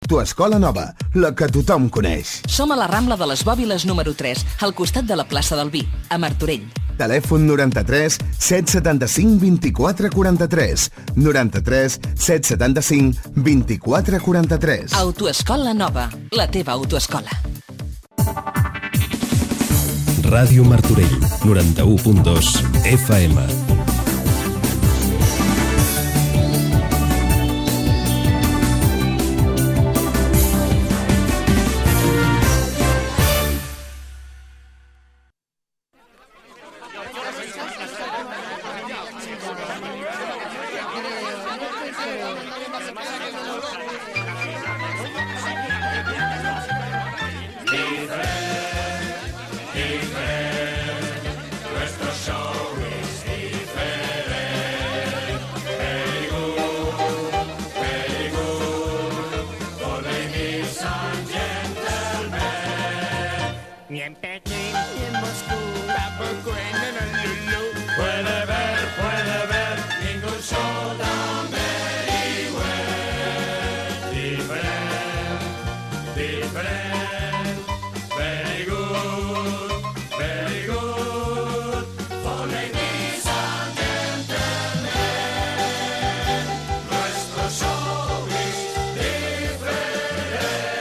Autoescola Nova, la que tothom coneix. Som a la Rambla de les Bòbiles número 3, al costat de la plaça del Vi, a Martorell. Telèfon 93 775 24 43. 93 775 24 43. Autoescola Nova, la teva autoescola. Ràdio Martorell, 91.2 FM. Ni en Pekín, ni en Moscú, tampoco en Honolulu. Puede ver ningún show tan very well. Different, very good, very good. For ladies and gentlemen, nuestro show is different.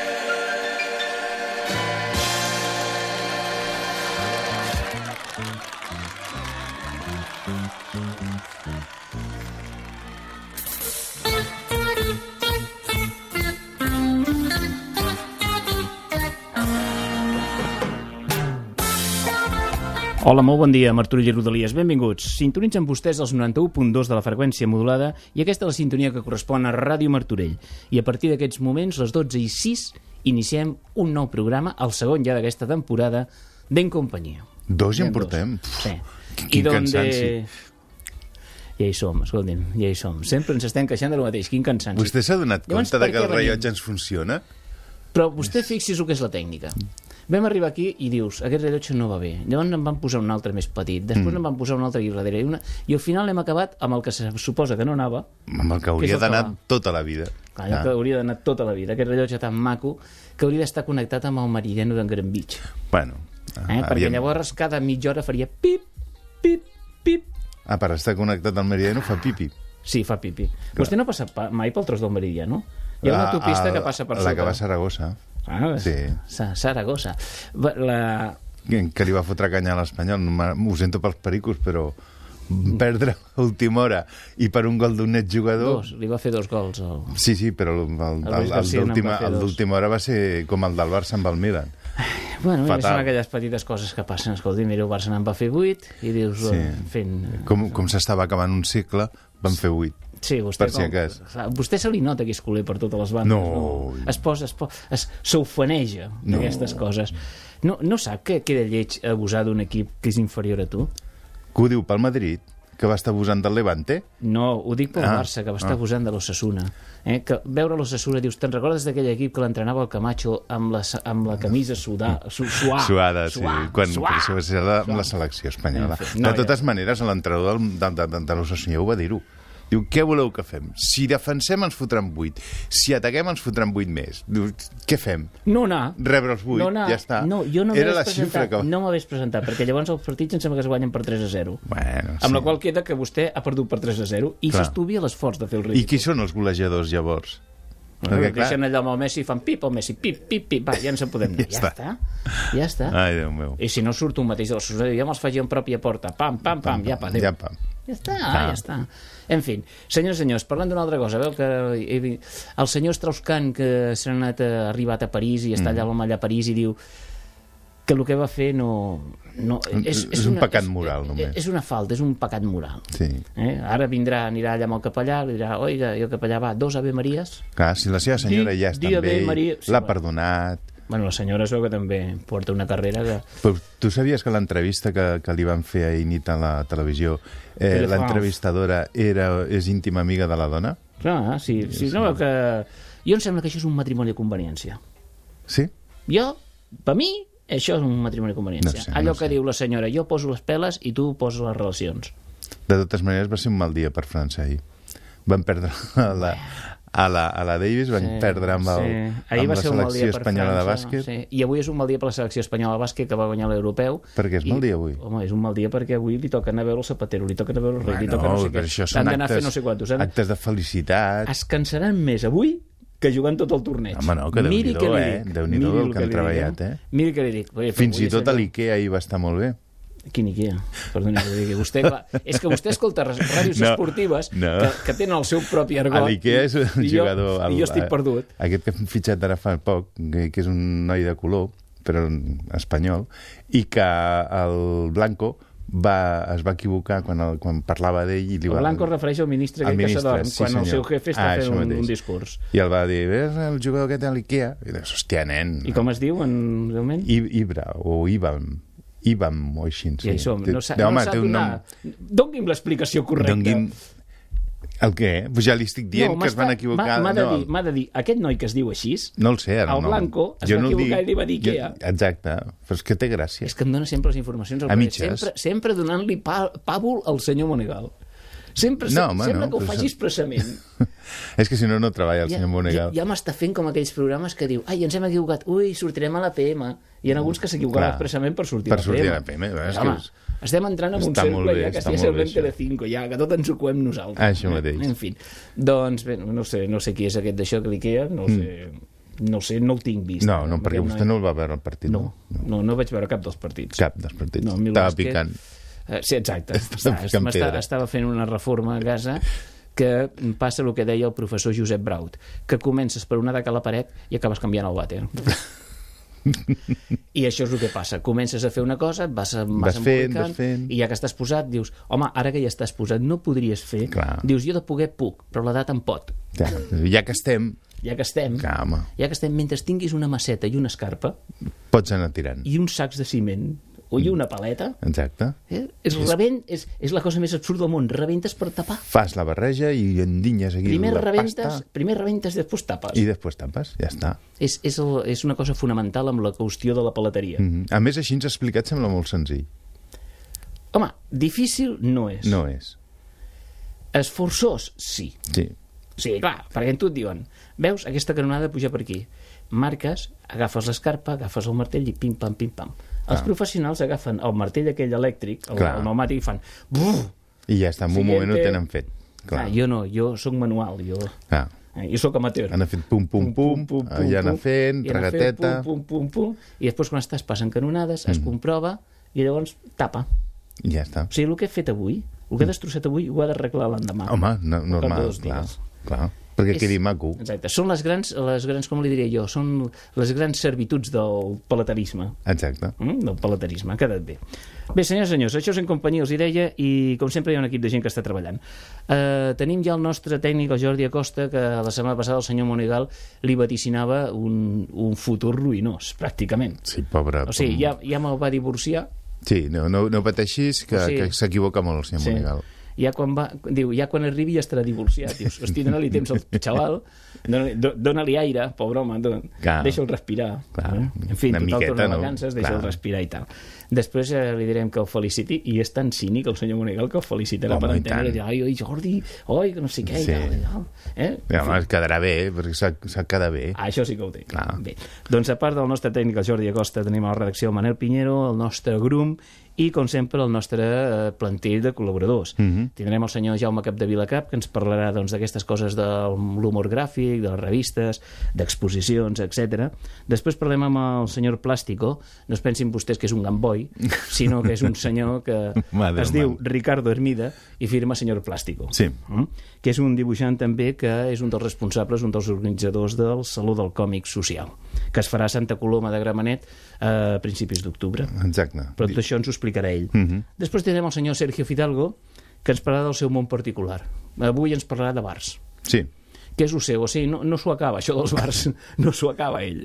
Hola, molt bon dia, Martorell i Rodalies. Benvinguts. Sintonitzen vostès els 91.2 de la freqüència modulada i aquesta és la sintonia que correspon a Ràdio Martorell. I a partir d'aquests moments, les 12:06, iniciem un nou programa, el segon ja d'aquesta temporada, d'En Companyia. Dos ja en portem? Sí. Quin cansanci. Ja hi som, escolti'm, ja hi som. Sempre ens estem queixant del mateix, quin cansanci. Vostè s'ha donat Llavors, compte per que què el venim? rellotge ens funciona? Però vostè fixi's el que és la tècnica. Vam arribar aquí i dius, aquest rellotge no va bé. Llavors en van posar un altre més petit, després en van posar un altre aquí darrere. I al final hem acabat amb el que se suposa que no anava. Amb el que hauria d'anar tota la vida. Clar, que hauria d'anar tota la vida. Aquest rellotge tan maco que hauria d'estar connectat amb el meridiano d'en Greenwich. Bueno. Perquè llavors cada mitja hora faria pip, pip, pip. Per estar connectat al meridiano fa pipi. Sí, fa pipi. Vostè no passa mai pel tros del meridiano? Hi ha una autopista que passa per sota. La que va a Saragossa. Sí. Saragossa. Que li va fotre canya a l'Espanyol. Ho sento pels pericos, però perdre a última hora i per un gol d'un net jugador... Li va fer 2 gols. Sí, però el d'última hora va ser com el del Barça amb el Milan. Bueno, són aquelles petites coses que passen. Escolta, mira, el Barça n'en va fer 8 i dius... Com s'estava acabant un cicle, van fer 8. Sí, vostè se li nota que és culer per totes les bandes. No. S'ufaneja d'aquestes coses. No sap que queda lleig abusar d'un equip que és inferior a tu? Que ho diu pel Madrid? Que va estar abusant del Levante? No, ho dic pel Barça, que va estar abusant de l'Osasuna. Que veure l'Osasuna, dius, te'n recordes d'aquell equip que l'entrenava el Camacho amb la camisa suada, sí, quan va ser amb la selecció espanyola. De totes maneres, l'entrenador de l'Osasuna ho va dir-ho. Diu, què voleu que fem? Si defensem ens fotran 8. Si ataquem ens fotran 8 més. Diu, què fem? No anar. Rebre els 8, ja està. No, jo no era la xifra que... No m'hagués presentat, perquè llavors els partits em sembla que es guanyen per 3-0. Bueno, sí. Amb la qual queda que vostè ha perdut per 3-0 i s'estuvia l'esforç de fer el ridícul. I qui són els golejadors, llavors? Perquè deixen allà amb el Messi i fan pip al Messi, pip, pip, pip, va, ja ens en podem anar. Ja està. Ai, Déu meu. I si no surt un mateix de la societat, ja me'ls faig en pròpia porta, pam, pam, pam, ja està. En fi, senyors i senyors, parlant d'una altra cosa, veu que el senyor Strauss-Kahn, que s'ha arribat a París i està allà a París i diu que el que va fer no és un pecat moral, només. És una falta, és un pecat moral. Sí. Ara anirà allà amb el capellà, li dirà, oiga, i el capellà va, 2 Ave Maries. Clar, si la seva senyora ja està amb ell, l'ha perdonat... Bueno, la senyora es veu que també porta una carrera que... Però tu sabies que l'entrevista que li van fer ahir nit a la televisió, l'entrevistadora és íntima amiga de la dona? Clar, sí. No veu que... Jo em sembla que això és un matrimoni de conveniència. Sí? Per mi, això és un matrimoni de conveniència. Allò que diu la senyora, jo poso les peles i tu poses les relacions. De totes maneres, va ser un mal dia per França ahir. Van perdre a la Davis, van perdre amb la selecció espanyola de bàsquet. Sí. I avui és un mal dia per la selecció espanyola de bàsquet, que va guanyar l'europeu. Per què és mal dia avui? Home, és un mal dia perquè avui li toca anar a veure el Zapatero, li toca anar a veure el Rei, li toca no sé què. Això són actes de felicitat. Es cansaran més avui que jugant tot el torneig. Home, no, que Déu-n'hi-do, Déu-n'hi-do el que han treballat, Miri que li dic. Fins i tot a l'IKEA ahir va estar molt bé. Quin Ikea? Perdoni que digui. Vostè, clar, és que vostè escolta ràdios esportives que tenen el seu propi argot. L'Ikea és un jugador... I jo estic perdut. Aquest que hem fitxat ara fa poc, que és un noi de color, però espanyol, i que el Blanco es va equivocar quan parlava d'ell. El Blanco es refereix al ministre que s'adorm quan el seu jefe està fent un discurs. I el va dir, ves el jugador aquest a l'Ikea? I dius, hòstia, nen. I com es diu en moment? Ibra o Ibam o així. Ja hi som. No sap donar. Doni'm l'explicació correcta. El què? Pues ja li estic dient que es van equivocar. M'ha de dir, aquest noi que es diu així, no el sé, ara, el Blanco, es va equivocar i li va dir Ikea. Exacte, però és que té gràcia. És que em dona sempre les informacions al revés. Sempre donant-li pàbul al senyor Monegal. Sempre que ho faci expressament. És que si no treballa el senyor Monegal. Ja m'està fent com aquells programes que diu, ai, ens hem equivocat, ui, sortirem a la PM. Hi ha alguns que s'equivocaven expressament per sortir a la PM. Home, estem entrant en un cercle ja que estigui el Telecinco, ja que tot ens ho coem nosaltres. Això mateix. En fi, doncs bé, no sé qui és aquest d'això que l'Ikea, no sé, no el tinc vist. No, perquè vostè no el va veure al partit. No vaig veure cap dels partits. Cap dels partits. Estava picant. Sí, exacte. Estava fent una reforma a casa que passa el que deia el professor Josep Braut, que comences per una daca a la paret i acabes canviant el vàter. I això és el que passa. Comences a fer una cosa, vas embolicant, i ja que estàs posat, dius, home, ara que ja estàs posat, no podries fer. Dius, jo de poder puc, però l'edat em pot. Ja que estem, mentre tinguis una maceta i una escarpa, pots anar tirant. I uns sacs de ciment, i una paleta. Exacte. És la cosa més absurda del món. Rebentes per tapar. Fas la barreja i endinyes aquí la pasta. Primer rebentes, després tapes. I després tapes, ja està. És una cosa fonamental amb la qüestió de la peleteria. A més, així ens ha explicat, sembla molt senzill. Home, difícil no és. No és. Esforçós, sí. Sí, clar, perquè tu et diuen, veus, aquesta canonada puja per aquí. Marques, agafes l'escarpa, agafes el martell i pim-pam, pim-pam. Els professionals agafen el martell aquell elèctric, el pneumàtic, i fan... I ja està, en un moment ho tenen fet. Jo no, jo soc manual, jo soc amateur. Han fet pum, pum, pum, ja anar fent, regateta... Pum, pum, pum, i després quan estàs passen canonades, es comprova, i llavors tapa. I ja està. O sigui, el que he fet avui, el que he destrossat avui, ho ha d'arreglar l'endemà. Home, normal, clar. Perquè quedi maco. Exacte. Són les grans, com li diria jo, són les grans servituds del peleterisme. Exacte. Del peleterisme, ha quedat bé. Bé, senyors, això és En Companyia, els hi deia, i com sempre hi ha un equip de gent que està treballant. Tenim ja el nostre tècnic, el Jordi Acosta, que la setmana passada el senyor Monegal li vaticinava un futur ruïnós, pràcticament. Sí, pobre. O sigui, ja me'l va divorciar. Sí, no pateixis, que s'equivoca molt el senyor Monegal. Ja quan arribi ja estarà divorciat. Dius, hosti, dona-li temps al xaval, dona-li aire, pobre home, deixa'l respirar. En fi, total torna a vacances, deixa'l respirar i tal. Després li direm que el feliciti, i és tan cínic el senyor Monegal que el felicitarà per entendre, i dirà, ai, Jordi, oi, que no sé què, i tal. Home, quedarà bé, perquè s'ha quedat bé. Això sí que ho té. Bé. Doncs a part del nostre tècnic, el Jordi Acosta, tenim a la redacció el Manel Pinheiro, el nostre grum, i, com sempre, el nostre plantell de col·laboradors. Tindrem el senyor Jaume Capdevila-Cap, que ens parlarà d'aquestes coses de l'humor gràfic, de les revistes, d'exposicions, etc. Després parlem amb el senyor Plàstico. No es pensin vostès que és un gamboi, sinó que és un senyor que es diu Ricardo Hermida i firma senyor Plàstico. Sí. Que és un dibuixant també que és un dels responsables, un dels organitzadors del Saló del Còmic Social, que es farà a Santa Coloma de Gramenet a principis d'octubre. Exacte. Però tot això ens ho explicarà ell. Després tindrem el senyor Sergio Fidalgo, que ens parlarà del seu món particular. Avui ens parlarà de bars. Sí. Que és el seu, o sigui, no s'ho acaba, això dels bars, no s'ho acaba ell.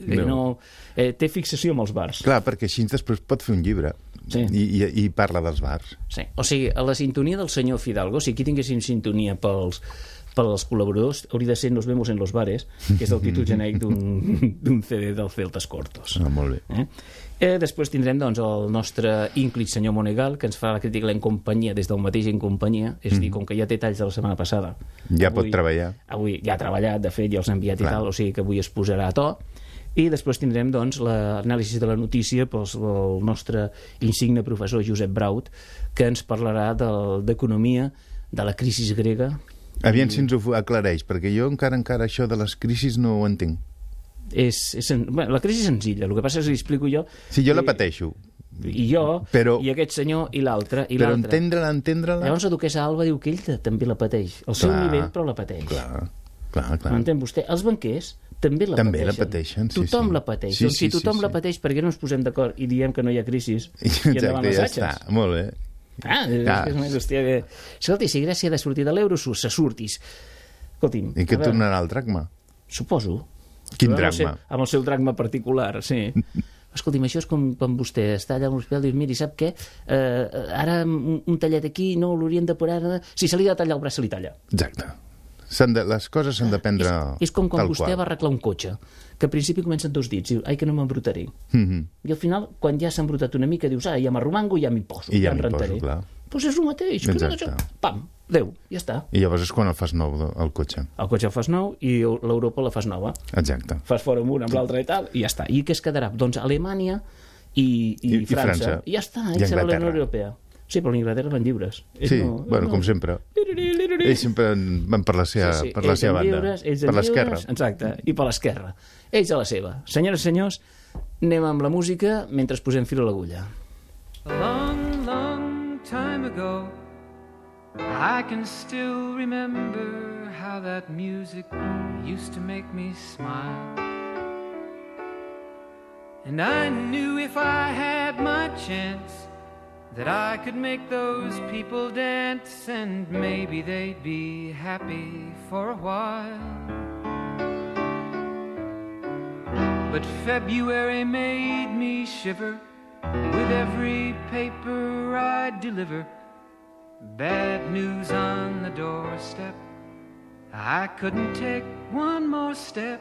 Té fixació amb els bars. Clar, perquè així després pot fer un llibre i parla dels bars. Sí, o sigui, a la sintonia del senyor Fidalgo, si aquí tinguéssim sintonia pels pels col·laboradors hauria de ser Nos vemos en los bares, que és el títol genèric d'un CD del Celtas Cortos. Molt bé. Després tindrem doncs, el nostre ínclit senyor Monegal, que ens fa la crítica en companyia des del mateix en companyia, és a dir, com que ja té talls de la setmana passada. Ja pot treballar. Avui ja ha treballat, de fet, ja els ha enviat i tal, o sigui que avui es posarà a to. I després tindrem doncs, l'anàlisi de la notícia pel nostre insigne professor Josep Braut, que ens parlarà d'economia, de la crisi grega. Aviam si ens ho aclareix, perquè jo encara això de les crisis no ho entenc. La crisi és senzilla, el que passa és que li explico jo... Sí, jo la pateixo. I jo, però, i aquest senyor, i l'altre, i però l'altre. Però entendre-la... Llavors la duquessa Alba diu que ell també la pateix. Al seu nivell, però la pateix. Clar. M'entén vostè? Els banquers també la pateixen. Tothom la pateix. Doncs si tothom la pateix, per què no ens posem d'acord i diem que no hi ha crisis i endavant les atxes? Ja està, molt bé. És una qüestió que... Escolti, si Grècia ha de sortir de l'euro, se surtis. Escolti'm... I que tornarà al dracma? Suposo. Quin dracma? Amb el seu dracma particular, sí. Escolti'm, això és com vostè està allà a l'hospital i dius, miri, sap què? Ara un tallet aquí, no, l'haurien de parar... Si se li ha de tallar el braç, se li talla. Exacte. Les coses s'han de prendre tal qual. És com quan vostè va arreglar un cotxe, que al principi comencen 2 dits, diu, ai, que no m'embrutaré. I al final, quan ja s'ha embrutat una mica, dius, ja m'arromango i ja m'hi poso. I ja m'hi poso, clar. Doncs és el mateix. Pam, adéu, ja està. I llavors és quan el fas nou, el cotxe. El cotxe el fas nou i l'Europa la fas nova. Exacte. Fas fora amb una, amb l'altra i tal, i ja està. I què es quedarà? Doncs Alemanya i França. I ja està, ells seran la Unió Europea. Sí, però l'Inglaterra van lliures. Sí, bueno, com sempre. Ells sempre van per la seva banda. Per l'esquerra. Exacte, i per l'esquerra. Ells a la seva. Senyores i senyors, anem amb la música mentre posem fil a l'agulla. A long, long time ago, I can still remember how that music used to make me smile. And I knew if I had my chance that I could make those people dance, and maybe they'd be happy for a while. But February made me shiver with every paper I deliver. Bad news on the doorstep, I couldn't take one more step.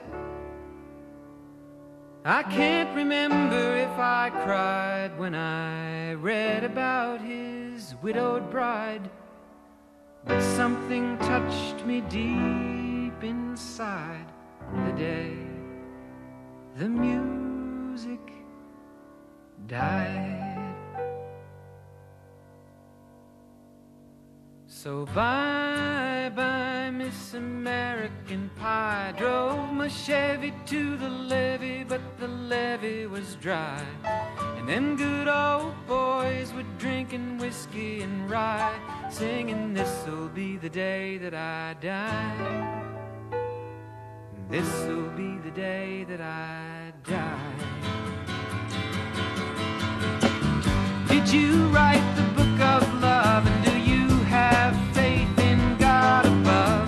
I can't remember if I cried when I read about his widowed bride, but something touched me deep inside the day the music died. So bye-bye, Miss American Pie. Drove my Chevy to the levee, but the levee was dry. And them good old boys were drinking whiskey and rye, singing, this'll be the day that I die. This'll be the day that I die. Did you write the book of love, and do you have faith in God above?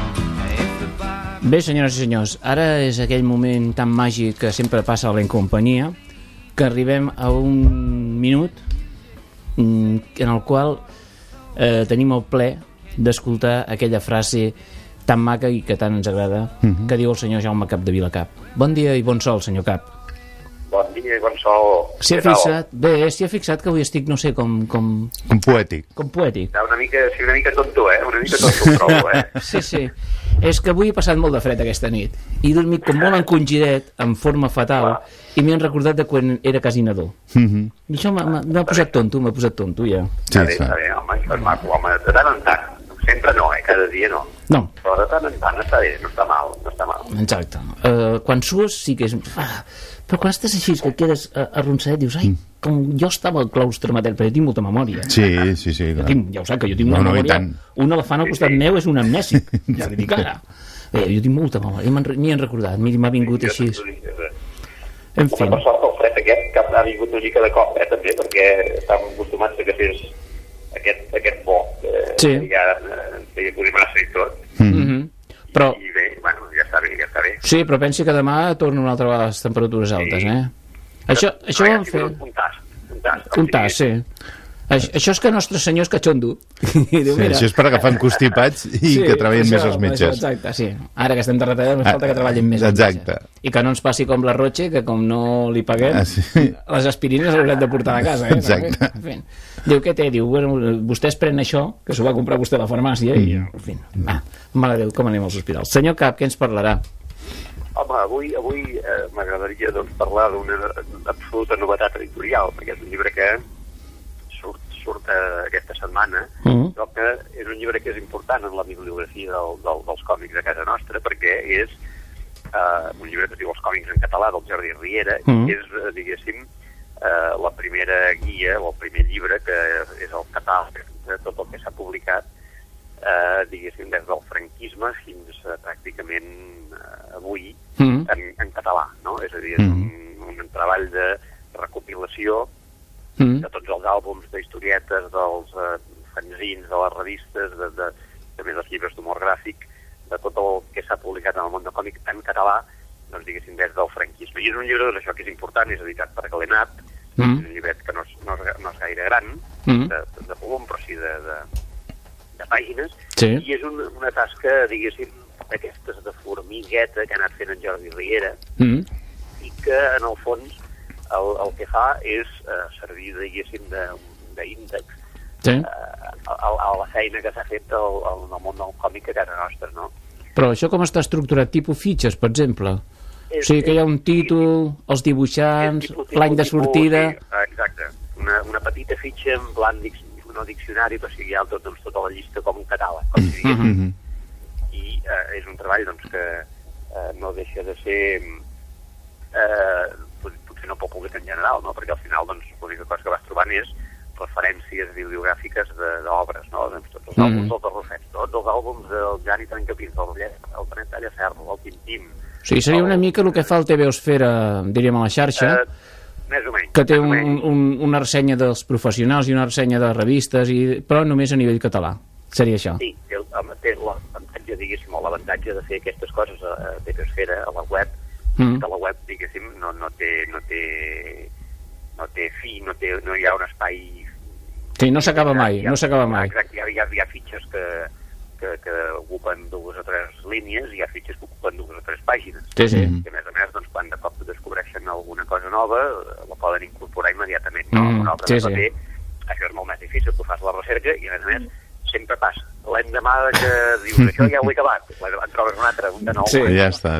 Bé, senyores i senyors, ara és aquell moment tan màgic que sempre passa a la Incompanyia, que arribem a un minut en el qual tenim el ple d'escoltar aquella frase tan maca i que tant ens agrada, que diu el senyor Jaume Cap de Vilacap. Bon dia i bon sol, senyor Cap. Bon dia i bon sol. S'hi ha fixat que avui estic, no sé, com poètic. Com poètic. Una mica tonto, una mica tonto trobo, Sí. És que avui he passat molt de fred aquesta nit. I he dormit com molt encongidet, en forma fatal, i m'he recordat de quan era quasi nadó. I això m'ha posat tonto, ja. Està bé, home, això és maco, home, de tant en tant. Sempre no, cada dia no. No. Però de tant en tant està bé, no està mal. Exacte. Quan sues sí que és... Però quan estàs així, que quedes arronsadet, dius, ai, com jo estava al claustre matern, perquè tinc molta memòria. Sí, clar. Ja ho sap, que jo tinc una memòria. Un elefant al costat meu és un amnèsic. Ja li dic ara. Jo tinc molta memòria, m'hi han recordat, m'ha vingut així. En fi. Per sort el fred aquest, que ha vingut una mica de cop, també, perquè estàvem acostumats a que fes aquest bo, que ja ens feia posar massa i tot. Però... I bé, bueno, ja està bé. Sí, però pensi que demà tornen una altra vegada les temperatures altes, Això ho vam fer... Un tas, sí. Això és que Nostre Senyor és catxondo. Diu, sí, això és per agafar constipats i que treballin més els metges. Exacte, sí. Ara que estem de retallada, ens falta que treballin més els metges. I que no ens passi com la Roche, que com no li paguem, les aspirines haurem de portar a casa. Exacte. Diu, què té? Diu, bueno, vostès pren això, que s'ho va comprar vostè a la farmàcia, i, en fi, mare Déu, com anem als hospitals. Senyor Cap, què ens parlarà? Home, avui m'agradaria parlar d'una absoluta novetat editorial, perquè és un llibre que surt aquesta setmana, però que és un llibre que és important en la bibliografia dels còmics de casa nostra, perquè és un llibre que es diu Els còmics en català, del Jordi Riera, que és, diguéssim, la primera guia, o el primer llibre, que és el catàleg de tot el que s'ha publicat, diguéssim, des del franquisme fins pràcticament avui en català, no? És a dir, és un treball de recopilació de tots els àlbums d'historietes, dels fanzins, de les revistes, també dels llibres d'humor gràfic, de tot el que s'ha publicat en el món del còmic en català, doncs diguéssim, des del franquisme. I és un llibre, doncs, això que és important, és editat per Glenat, és un llibret que no és gaire gran, de volum, però sí de pàgines, i és una tasca, diguéssim, d'aquestes de formigueta que ha anat fent en Jordi Riera, i que, en el fons, el que fa és servir, diguéssim, d'índex a la feina que s'ha fet en el món del còmic a casa nostra, no? Però això com està estructurat? Tipus fitxes, per exemple? O sigui que hi ha un títol, els dibuixants, l'any de sortida... Exacte. Una petita fitxa en plan no diccionari, però sigui tota la llista com un catàleg, com si diguéssim. I és un treball doncs, que no deixa de ser potser no públic en general, no? Perquè al final doncs, l'única cosa que vas trobant és referències bibliogràfiques d'obres, no? Doncs, tots els àlbums del Rufet, tots els àlbums del Jani Trencapins, el Benet Tallaferro, el Tintín... O sigui, seria una mica el que fa el TVOsfera, diríem, a la xarxa, més o menys, que té una ressenya dels professionals i una ressenya de revistes, però només a nivell català. Seria això. Sí, té l'avantatge, diguéssim, o l'avantatge de fer aquestes coses a TVOsfera, a la web, que la web, diguéssim, no té fi, no hi ha un espai... Sí, no s'acaba mai, no s'acaba mai. Exacte, hi ha fitxes que ocupen 2 o 3 línies i hi ha fitxes que ocupen 2 o 3 pàgines. Sí, sí. I a més, doncs, quan de cop descobreixen alguna cosa nova, la poden incorporar immediatament. No? Una obra de paper, això és molt més difícil, tu fas la recerca i, a més, sempre passa. L'endemà que dius, això ja ho he acabat, en trobes un altre, un de nou. Sí, ja està.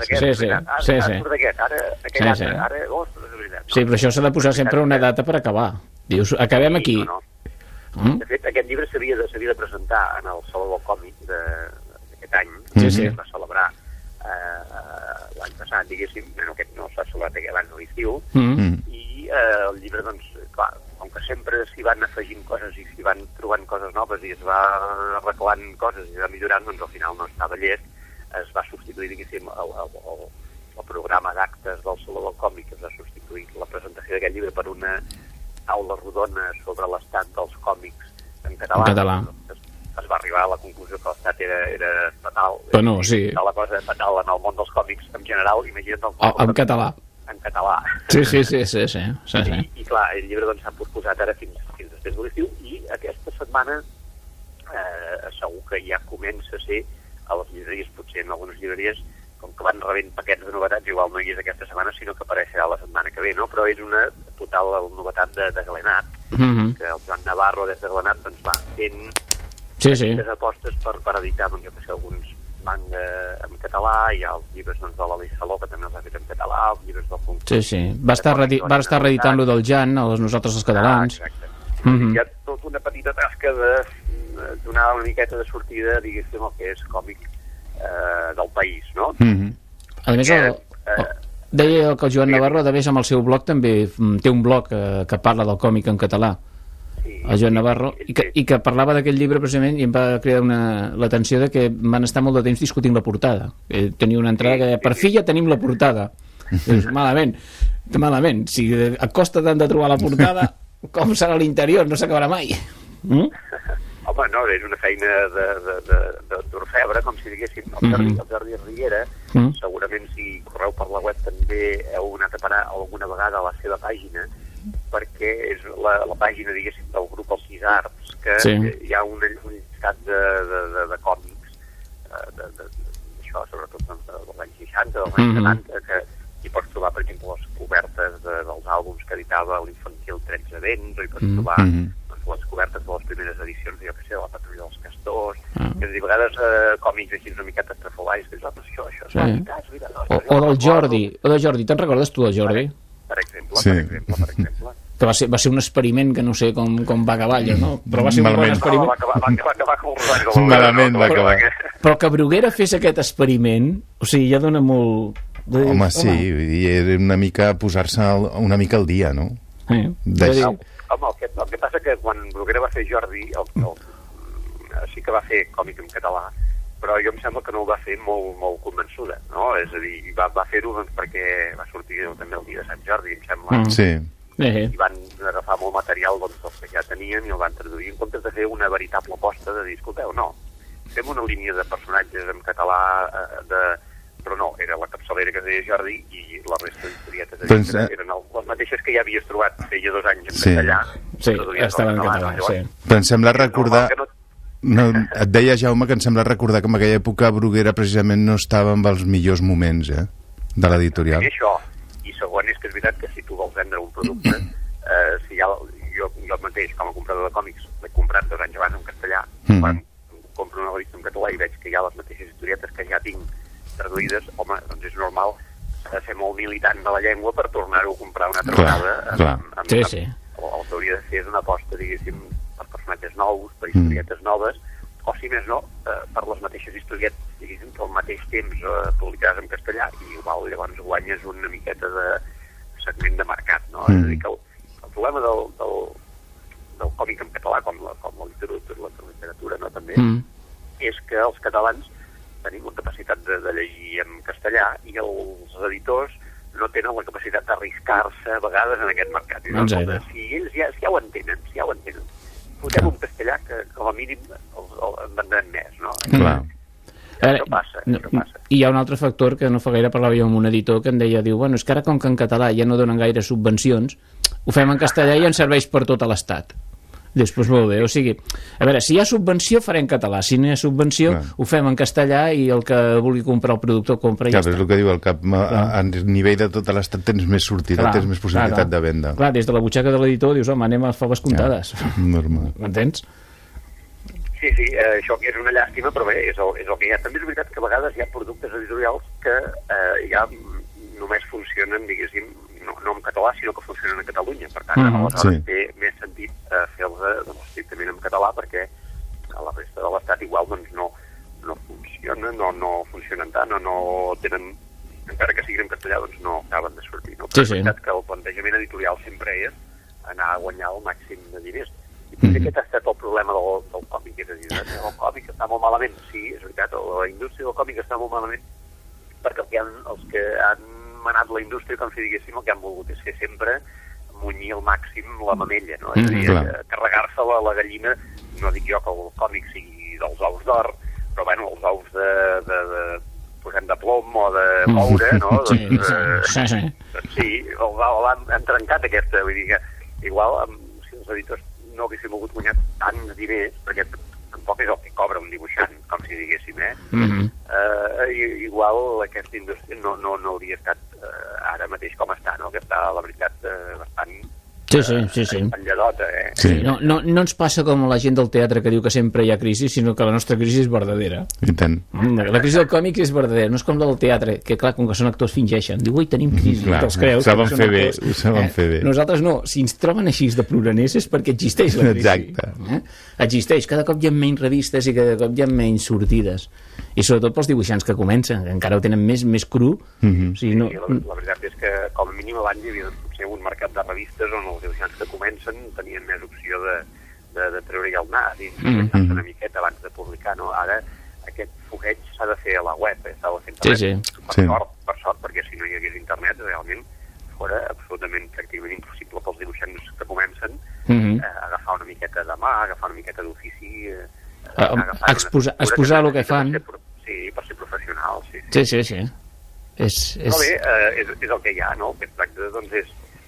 Sí, però això s'ha de posar sempre una data per acabar. Dius, acabem aquí. De fet, aquest llibre s'havia de presentar en el Saló del Còmic d'aquest any, que es va celebrar l'any passat, diguéssim, aquest no s'ha celebrat abans de l'estiu, i el llibre, doncs, clar, com que sempre s'hi van afegint coses i s'hi van trobant coses noves i es va arreglant coses i es va millorant, doncs al final no estava llest, es va substituir, diguéssim, el programa d'actes del Saló del Còmic, es va substituir la presentació d'aquest llibre per una aula rodona sobre l'estat dels còmics en català. Es va arribar a la conclusió que l'estat era fatal. Però no, sí. La cosa fatal en el món dels còmics en general, imagina't en català. En català. Sí. I clar, el llibre s'ha posposat ara fins després de l'estiu i aquesta setmana segur que ja comença a ser a les llibreries, potser en algunes llibreries, com que van rebent paquets de novetats, igual no hi és aquesta setmana, sinó que apareixerà la setmana que ve, no? Però és una total novetat de Glenat, que el Joan Navarro des de Glenat doncs, va fent aquestes apostes per editar, doncs, jo que sé, alguns manga en català, hi ha els llibres doncs, de l'Alice Saló, que també els ha fet en català, els llibres del Punt. Sí. Va estar reeditant-lo del Jan, a Nosaltres els Catalans. Exacte. Hi ha tota una petita tasca de donar una miqueta de sortida, diguéssim, el que és còmic del país, no? A més, deia que el Joan Navarro, a més, amb el seu blog també té un blog que parla del còmic en català, el Joan Navarro, i que parlava d'aquest llibre precisament i em va cridar l'atenció de que van estar molt de temps discutint la portada. Tenia una entrada que deia, per fi ja tenim la portada. Malament. Si et costa tant de trobar la portada, com serà l'interior? No s'acabarà mai. Home, no, és una feina d'orfebre, com si diguéssim, el Jordi Riera, segurament si correu per la web també heu anat a parar alguna vegada a la seva pàgina, perquè és la pàgina, diguéssim, del grup Els Guisards, que hi ha un llistat de còmics, això, sobretot dels anys 60, dels anys 70, que hi pots trobar, per exemple, les cobertes dels àlbums que editava l'Infantil 13 Vents, o hi pots trobar les cobertes de les primeres edicions, jo què sé, de la Patrulla dels Castors, que a vegades còmics així una miqueta estrafolais, que dius, això és veritat. O del Jordi, te'n recordes tu del Jordi? Per exemple. Que va ser un experiment que no sé com va acabar allò, no? Però va ser un bon experiment. Va acabar com un malament va acabar. Però que Bruguera fes aquest experiment, o sigui, ja dona molt... Home, sí, era una mica posar-se una mica al dia, no? Home, el que passa que quan Bruguera va fer Jordi, sí que va fer còmic en català, però jo em sembla que no ho va fer molt convençuda, no? És a dir, va fer-ho doncs, perquè va sortir també el dia de Sant Jordi, em sembla. Sí. I van agafar molt material doncs, dels que ja tenien i el van traduir en comptes de fer una veritable aposta de dir, escolteu, no, fem una línia de personatges en català però no, era la capçalera que es deia Jordi i la resta d'historietes eren les mateixes que ja havies trobat feia 2 anys en català. Sí, estaven en català, sí. Però em sembla recordar... No, et deia, Jaume, que em sembla recordar que en aquella època Bruguera precisament no estava en els millors moments de l'editorial. I això, i segon és que és veritat que si tu vols vendre un producte, si ja jo mateix com a comprador de còmics l'he comprat 2 anys abans en castellà, quan compro una revista en català i veig que hi ha les mateixes historietes que ja tinc traduïdes, home, doncs és normal de ser molt militant de la llengua per tornar-ho a comprar una altra vegada. Sí. El que hauria de fer és una aposta, diguéssim, per personatges nous, per historietes noves, o si més no, per les mateixes historietes, diguéssim, que al mateix temps publicades en castellà, i igual llavors guanyes una miqueta de segment de mercat, no? És a dir, que el problema del còmic en català, com la literatura, no, també, és que els catalans tenim la capacitat de llegir en castellà i els editors no tenen la capacitat d'arriscar-se a vegades en aquest mercat. Si ells ja ho entenen, fotem un castellà que com a mínim en vendran més, no? Clar. Això passa. I hi ha un altre factor que no fa gaire parlava jo amb un editor que em deia, bueno, és que ara com que en català ja no donen gaire subvencions, ho fem en castellà i ens serveix per tot l'Estat. Després molt bé, o sigui, a veure, si hi ha subvenció farem català, si no hi ha subvenció ho fem en castellà i el que vulgui comprar el producte el compra i ja està. És el que diu el cap, a nivell de tot l'Estat tens més sortida, tens més possibilitat de venda. Clar, des de la butxaca de l'editor dius, home, anem a faves comptades. Normal. M'entens? Sí, això que és una llàstima, però bé, és el que hi ha. També és veritat que a vegades hi ha productes editorials que ja només funcionen, diguéssim, no en català, sinó que funcionen a Catalunya. Per tant, aleshores té més sentit fer-los estrictament en català, perquè a la resta de l'Estat igual doncs, no funcionen, no funcionen tant, o no tenen, encara que siguin en castellà, doncs no acaben de sortir. No? Però és veritat que el plantejament editorial sempre és anar a guanyar el màxim de diners. I potser aquest ha estat el problema del còmic, és a dir, el còmic està molt malament, sí, és veritat, la indústria del còmic està molt malament, perquè els que han manat la indústria, com si diguéssim, el que han volgut és fer sempre munyir al màxim la mamella, no? És a dir, carregar-se la gallina, no dic jo que el còmic sigui dels ous d'or, però bueno, els ous de posem de plom o de coure, no? Sí, han trencat aquesta, vull dir que igual si els editors no haguéssim volgut guanyar tants diners, perquè tampoc és el que cobra un dibuixant, com si diguéssim, igual aquesta indústria no hauria estat ara mateix com està, no? Que està, la veritat, bastant enlladota, Sí, no ens passa com la gent del teatre que diu que sempre hi ha crisi, sinó que la nostra crisi és verdadera. I tant. La crisi del còmic és verdadera, no és com la del teatre, que clar, com que són actors fingeixen, diu, ui, tenim crisi, te'ls creus. Ho saben fer bé, Nosaltres no, si ens troben així de ploraners és perquè existeix la crisi. Exacte. Existeix, cada cop hi ha menys revistes i cada cop hi ha menys sortides. I sobretot pels dibuixants que comencen, que encara ho tenen més cru. La veritat és que com a mínim abans hi havia potser un mercat de revistes on els dibuixants que comencen tenien més opció de treure-hi el nas i dibuixar-se una miqueta abans de publicar, no? Ara aquest fogueig s'ha de fer a la web, s'ha de fer internet. Per sort, perquè si no hi hagués internet realment fora absolutament pràcticament impossible pels dibuixants que comencen agafar una miqueta de mà, agafar una miqueta d'ofici, exposar el que fan. Sí, per ser professional, sí. Però bé, és el que hi ha, no? El que es tracta, doncs, és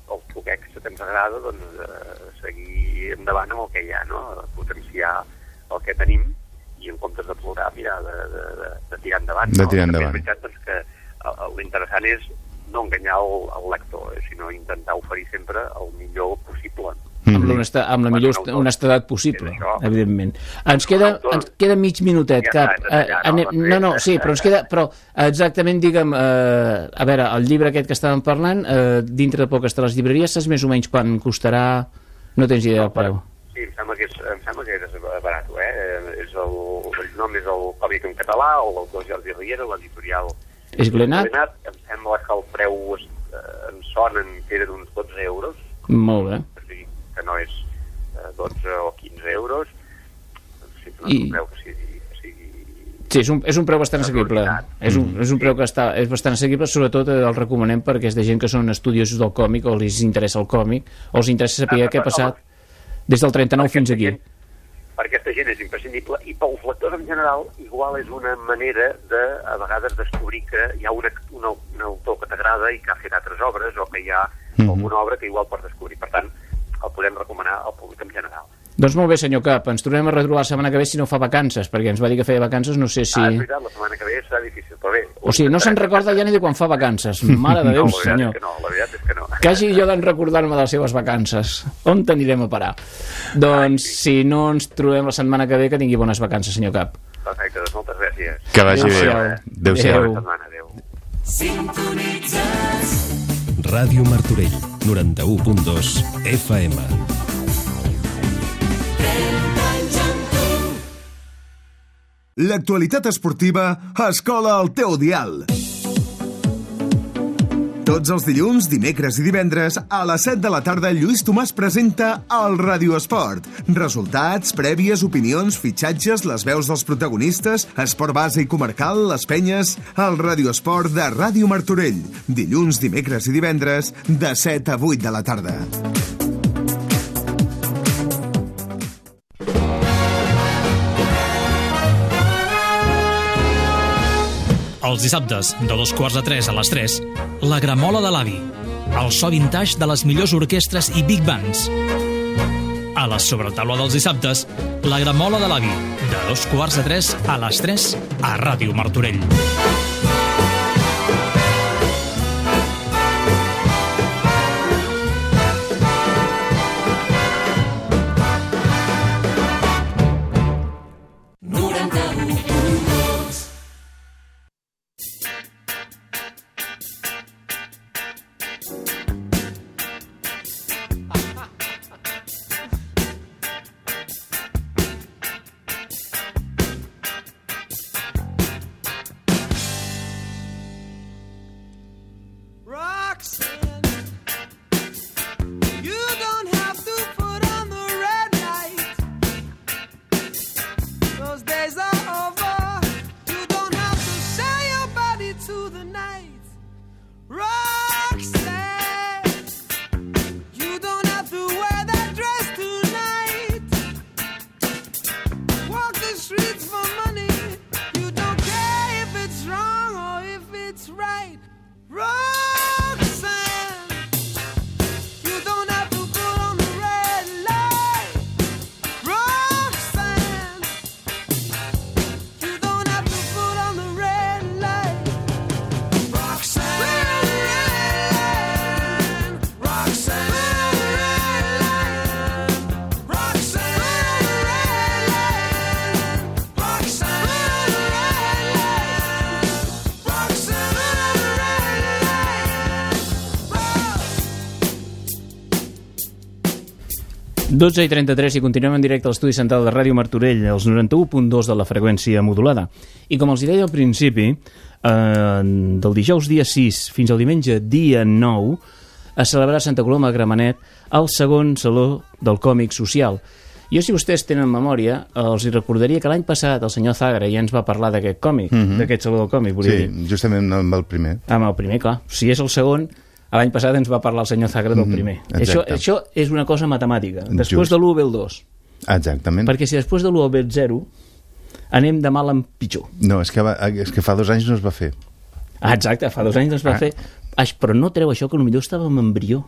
els poquets que ens agrada, doncs, seguir endavant amb el que hi ha, no? Potenciar el que tenim i en comptes de plorar, mirar de tirar endavant. De tirar endavant. És veritat doncs, que l'interessant és no enganyar el lector, sinó intentar oferir sempre el millor possible. Amb la millor honestedat possible, evidentment. Ens queda mig minutet, Cap. Sí, però ens queda... Però exactament, digue'm, a veure, el llibre aquest que estàvem parlant, dintre de poc està a les llibreries, saps més o menys quan costarà? No tens idea del preu? Sí, em sembla que és barat, el nom és el còmic en català, l'autor Jordi Riera, l'editorial és Glenat? Em sembla que el preu em sonen que era d'uns 12 euros. Molt bé. Que no és 12 o 15 euros. Sí, no és un preu que sigui... Sí, és un preu bastant assequible. És un preu que és bastant assequible, sobretot el recomanem perquè és de gent que són estudiosos del còmic o els interessa el còmic o els interessa saber què ha passat des del 39 fins aquí. Per aquesta gent és imprescindible i pels lectors en general igual és una manera de, a vegades, descobrir que hi ha un autor que t'agrada i que ha fet altres obres o que hi ha alguna obra que igual pots descobrir. Per tant, el podem recomanar al públic en general. Doncs molt bé, senyor Cap, ens tornem a retrobar la setmana que ve si no fa vacances, perquè ens va dir que feia vacances, no sé si... És veritat, la setmana que ve serà difícil, però bé... O sigui, no se'n recorda ja ni de quan fa vacances. Mare de Déu, senyor. La veritat és que no. Que hagi jo d'en recordar-me de les seves vacances. On t'anirem a parar? Doncs, si no ens trobem la setmana que ve, que tingui bones vacances, senyor Cap. Perfecte, doncs moltes gràcies. Que vagi bé. Adéu-siau. Adéu. Sintonitzes Ràdio Martorell, 91.2 FM. L'actualitat esportiva a Escola al teu dial. Tots els dilluns, dimecres i divendres, a les 7 de la tarda, Lluís Tomàs presenta el Radioesport. Resultats, prèvies, opinions, fitxatges, les veus dels protagonistes, esport base i comarcal, les penyes... El Radioesport de Ràdio Martorell. Dilluns, dimecres i divendres, de 7 a 8 de la tarda. Els dissabtes, de 2:45 a les 3, La Gramola de l'Avi, el so vintage de les millors orquestres i big bands. A la sobretaula dels dissabtes, La Gramola de l'Avi, de 2:45 a les 3, a Ràdio Martorell. Dotze i 33 i continuem en directe a l'estudi central de Ràdio Martorell, als 91.2 de la freqüència modulada. I com els deia al principi, del dijous dia 6 fins al diumenge dia 9 es celebrarà a Santa Coloma de Gramenet el segon Saló del Còmic Social. Jo, si vostès tenen memòria, els recordaria que l'any passat el senyor Zagra ja ens va parlar d'aquest còmic, d'aquest Saló del Còmic. Sí, justament amb el primer. Amb el primer, clar. Si és el segon... L'any passat ens va parlar el senyor Zagra del primer. Això és una cosa matemàtica. Després de l'1 ve el 2. Exactament. Perquè si després de l'1 ve el 0, anem de mal en pitjor. No, és que fa 2 anys no es va fer. Exacte, fa 2 anys no es va fer. Però no treu això que potser estàvem en embrió.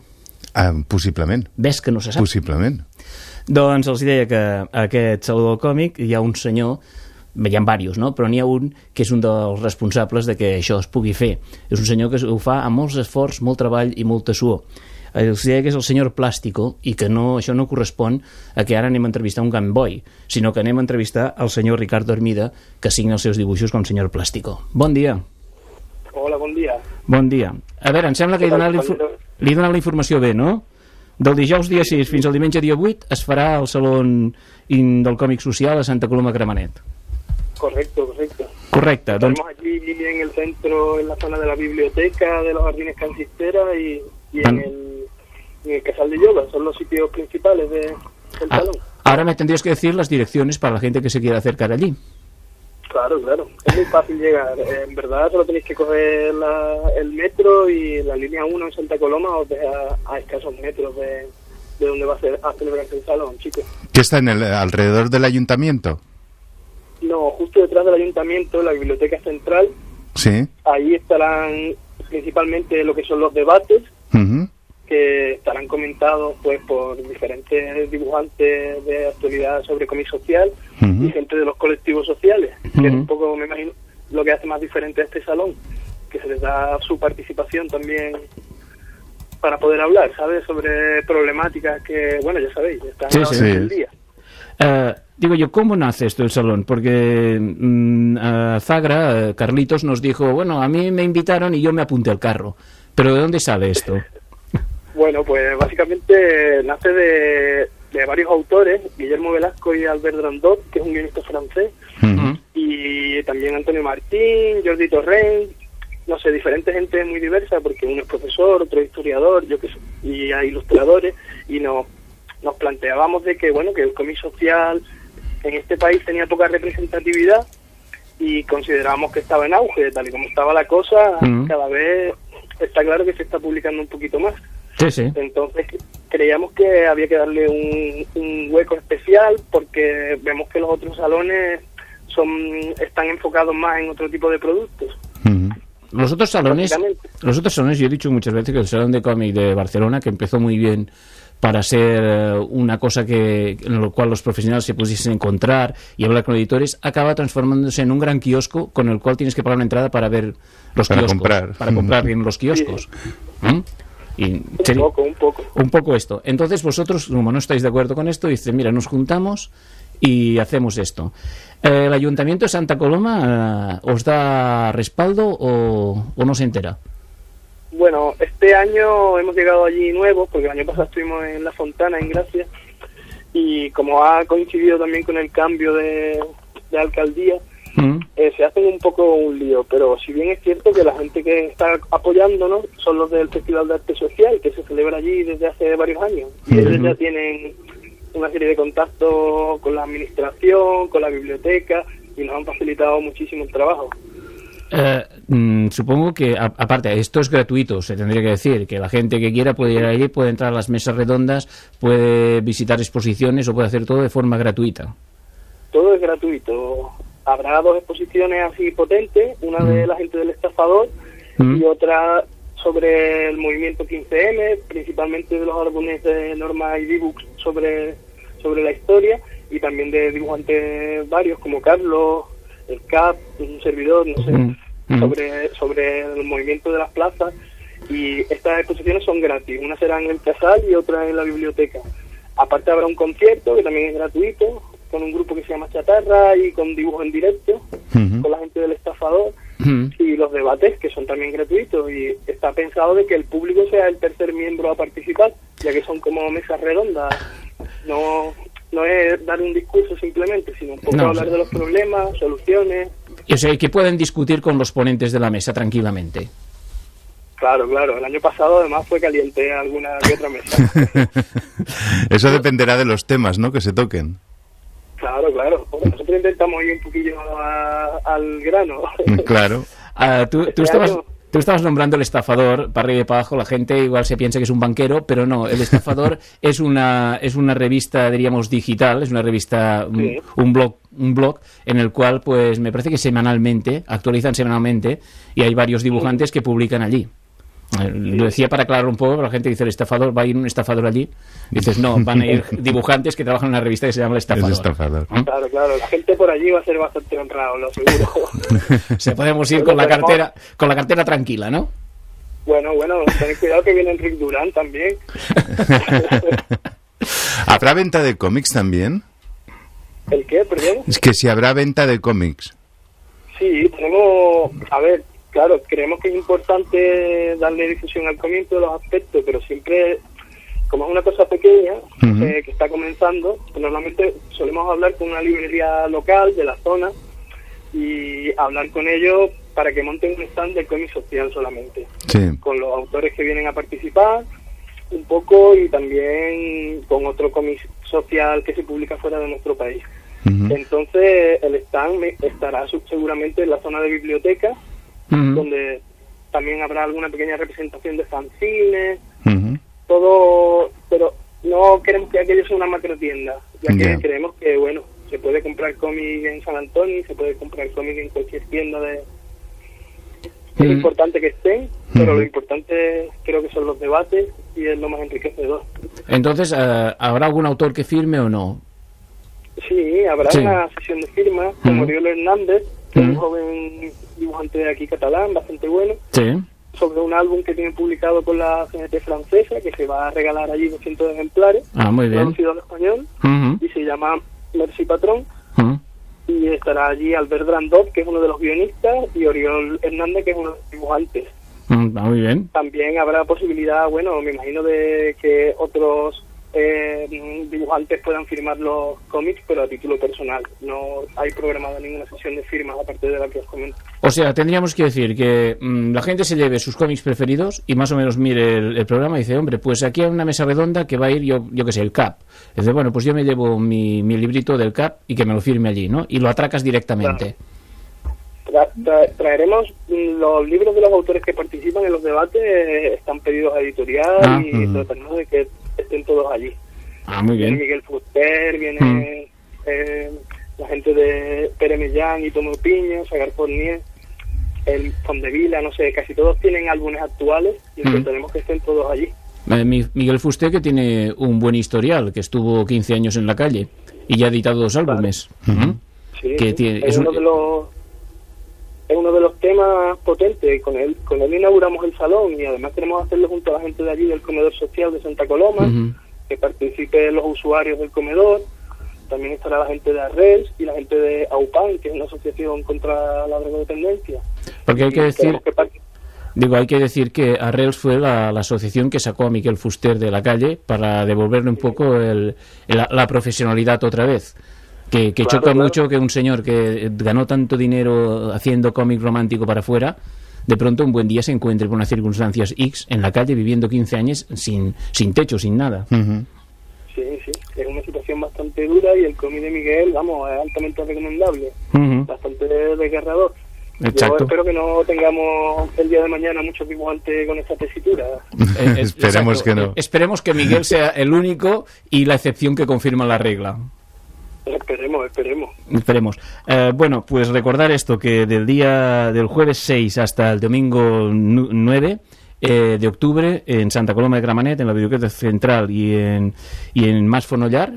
Possiblement. Ves que no se sap? Possiblement. Doncs els deia que a aquest Saló del Còmic hi ha un senyor, hi ha diversos, no? Però n'hi ha un que és un dels responsables de que això es pugui fer. És un senyor que ho fa amb molts esforç, molt treball i molta suor. Els deia que és el senyor Plàstico i que això no correspon a que ara anem a entrevistar un Gamboy, sinó que anem a entrevistar el senyor Ricardo Hermida, que signa els seus dibuixos com senyor Plàstico. Bon dia. Hola, bon dia. Bon dia. A veure, em sembla que li he donat la informació bé, no? Del dijous dia 6 fins al diumenge dia 8 es farà el Saló del Còmic Social a Santa Coloma Gramenet. Correcto. Correcte. Estamos aquí en el centro, en la zona de la biblioteca, de los jardines Cancistera y en el Casal de Yoga. Son los sitios principales del salón. Ahora me tendrías que decir las direcciones para la gente que se quiera acercar allí. Claro. Es muy fácil llegar. En verdad solo tenéis que coger el metro y la línea 1 en Santa Coloma os deja a escasos metros de donde va a celebrarse el salón, chicos. ¿Qué está alrededor del ayuntamiento? No, justo detrás del ayuntamiento, la biblioteca central. Sí. Ahí estarán principalmente lo que son los debates, que estarán comentados pues por diferentes dibujantes de actualidad sobre cómic social y gente de los colectivos sociales, que es un poco, me imagino, lo que hace más diferente a este salón, que se les da su participación también para poder hablar, ¿sabes?, sobre problemáticas que, bueno, ya sabéis, están a la orden del día. Digo yo, ¿cómo nace esto el salón? Porque Zagra, Carlitos, nos dijo, bueno, a mí me invitaron y yo me apunté al carro. ¿Pero de dónde sale esto? Bueno, pues básicamente nace de varios autores, Guillermo Velasco y Albert Drandot, que es un guionista francés, y también Antonio Martín, Jordi Torrent, no sé, diferente gente muy diversa, porque uno es profesor, otro es historiador, y hay ilustradores, y nos planteábamos de que, bueno, que el cómic social en este país tenía poca representatividad y considerábamos que estaba en auge, tal y como estaba la cosa, cada vez está claro que se está publicando un poquito más. Sí. Entonces creíamos que había que darle un hueco especial, porque vemos que los otros salones están enfocados más en otro tipo de productos. Los otros salones, yo he dicho muchas veces que el Salón de Cómic de Barcelona, que empezó muy bien para ser una cosa en lo cual los profesionales se pudiesen encontrar y hablar con editores, acaba transformándose en un gran kiosco con el cual tienes que pagar una entrada para ver los kioscos, para comprar bien los kioscos. Y un poco esto. Entonces vosotros, como no estáis de acuerdo con esto, dices, mira, nos juntamos y hacemos esto. ¿El Ayuntamiento de Santa Coloma os da respaldo o no se entera? Bueno, este año hemos llegado allí nuevos, porque el año pasado estuvimos en La Fontana, en Gracia, y como ha coincidido también con el cambio de alcaldía, se hacen un poco un lío, pero si bien es cierto que la gente que está apoyándonos son los del Festival de Arte Social, que se celebra allí desde hace varios años, y ellos ya tienen una serie de contactos con la administración, con la biblioteca, y nos han facilitado muchísimo el trabajo. Supongo que, aparte, esto es gratuito, se tendría que decir, que la gente que quiera puede ir allí, puede entrar a las mesas redondas, puede visitar exposiciones o puede hacer todo de forma gratuita. Todo es gratuito. Habrá dos exposiciones así potentes, una de la gente del estafador y otra sobre el movimiento 15M, principalmente de los álbumes de Norma y D-Books sobre la historia, y también de dibujantes varios como Carlos, el CAP, un servidor, no sé, sobre el movimiento de las plazas. Y estas exposiciones son gratis, una será en el Casal y otra en la biblioteca. Aparte habrá un concierto que también es gratuito, con un grupo que se llama Chatarra y con dibujo en directo, con la gente del estafador, y los debates, que son también gratuitos, y está pensado de que el público sea el tercer miembro a participar, ya que son como mesas redondas. No es dar un discurso simplemente, sino un poco hablar de los problemas, soluciones. O sea, que pueden discutir con los ponentes de la mesa tranquilamente. Claro. El año pasado además fue caliente alguna que otra mesa. Eso dependerá de los temas, ¿no?, que se toquen. Claro. Nosotros intentamos ir un poquillo al grano. Claro. Tú estabas nombrando el estafador, para arriba y para abajo, la gente igual se piensa que es un banquero, pero no, el estafador es una revista, diríamos, digital, es una revista, un blog en el cual, pues, me parece que actualizan semanalmente, y hay varios dibujantes que publican allí. Lo decía para aclarar un poco, la gente dice el estafador, va a ir un estafador allí. Dices, no, van a ir dibujantes que trabajan en una revista que se llama El Estafador. El Estafador. Claro, la gente por allí va a ser bastante honrada, lo aseguro. Se podemos ir con la cartera tranquila, ¿no? Bueno, tened cuidado que viene Enric Durán también. ¿Habrá venta de cómics también? ¿El qué, perdón? Es que si habrá venta de cómics. Sí, tenemos... A ver, claro, creemos que es importante darle difusión al cómic en todos los aspectos, pero siempre, como es una cosa pequeña, que está comenzando, pues normalmente solemos hablar con una librería local de la zona y hablar con ellos para que monten un stand de cómic social solamente. Sí. Con los autores que vienen a participar un poco y también con otro cómic social que se publica fuera de nuestro país. Entonces el stand estará seguramente en la zona de biblioteca, donde también habrá alguna pequeña representación de fanzines, todo, pero no queremos que aquello sea una macro tienda, ya que creemos que, bueno, se puede comprar cómic en San Antonio, se puede comprar cómic en cualquier tienda de... Es importante que estén, pero lo importante creo que son los debates y es lo más enriquecedor. Entonces, ¿habrá algún autor que firme o no? Sí, habrá una sesión de firma con Oriol Hernández, que es un joven dibujante de aquí catalán, bastante bueno, sobre un álbum que tiene publicado con la CNT francesa, que se va a regalar allí 200 ejemplares, muy bien, traducido al español, y se llama Merci Patron. Y estará allí Albert Brandov, que es uno de los guionistas, y Oriol Hernández, que es uno de los dibujantes. Muy bien. También habrá posibilidad, bueno, me imagino de que otros dibujantes puedan firmar los cómics, pero a título personal. No hay programada ninguna sesión de firmas aparte de la que os comento. O sea, tendríamos que decir que la gente se lleve sus cómics preferidos y más o menos mire el programa y dice, hombre, pues aquí hay una mesa redonda que va a ir, yo que sé, el CAP. Dice, bueno, pues yo me llevo mi librito del CAP y que me lo firme allí, ¿no? Y lo atracas directamente. Traeremos los libros de los autores que participan en los debates, están pedidos a editorial y trataremos de que estén todos allí. Muy bien. Viene Miguel Fuster, viene la gente de Pere Mellán y Tomo Piña, Sagar Fournier, el Fondevila, no sé, casi todos tienen álbumes actuales y intentaremos que estén todos allí. Miguel Fuster, que tiene un buen historial, que estuvo 15 años en la calle y ya ha editado 2 álbumes. Sí, que tiene, es uno de los temas potentes. Con él inauguramos el salón y además queremos hacerlo junto a la gente de allí del comedor social de Santa Coloma, que participen los usuarios del comedor. También estará la gente de Arrels y la gente de AUPAN, que es una asociación contra la drogodependencia. Porque hay que decir que Arrels fue la asociación que sacó a Miguel Fuster de la calle para devolverle un poco la profesionalidad otra vez. Que choca mucho que un señor que ganó tanto dinero haciendo cómic romántico para afuera, de pronto un buen día se encuentre con unas circunstancias X en la calle viviendo 15 años sin techo, sin nada. Sí, es una situación bastante dura y el cómic de Miguel, vamos, es altamente recomendable, bastante desgarrador. Exacto. Yo espero que no tengamos el día de mañana muchos dibujantes con esa tesitura. Esperemos que no. Esperemos que Miguel sea el único y la excepción que confirma la regla. Esperemos. Bueno, pues recordar esto, que del jueves 6 hasta el domingo 9 de octubre en Santa Coloma de Gramenet, en la Biblioteca Central y en Mas Fonollar,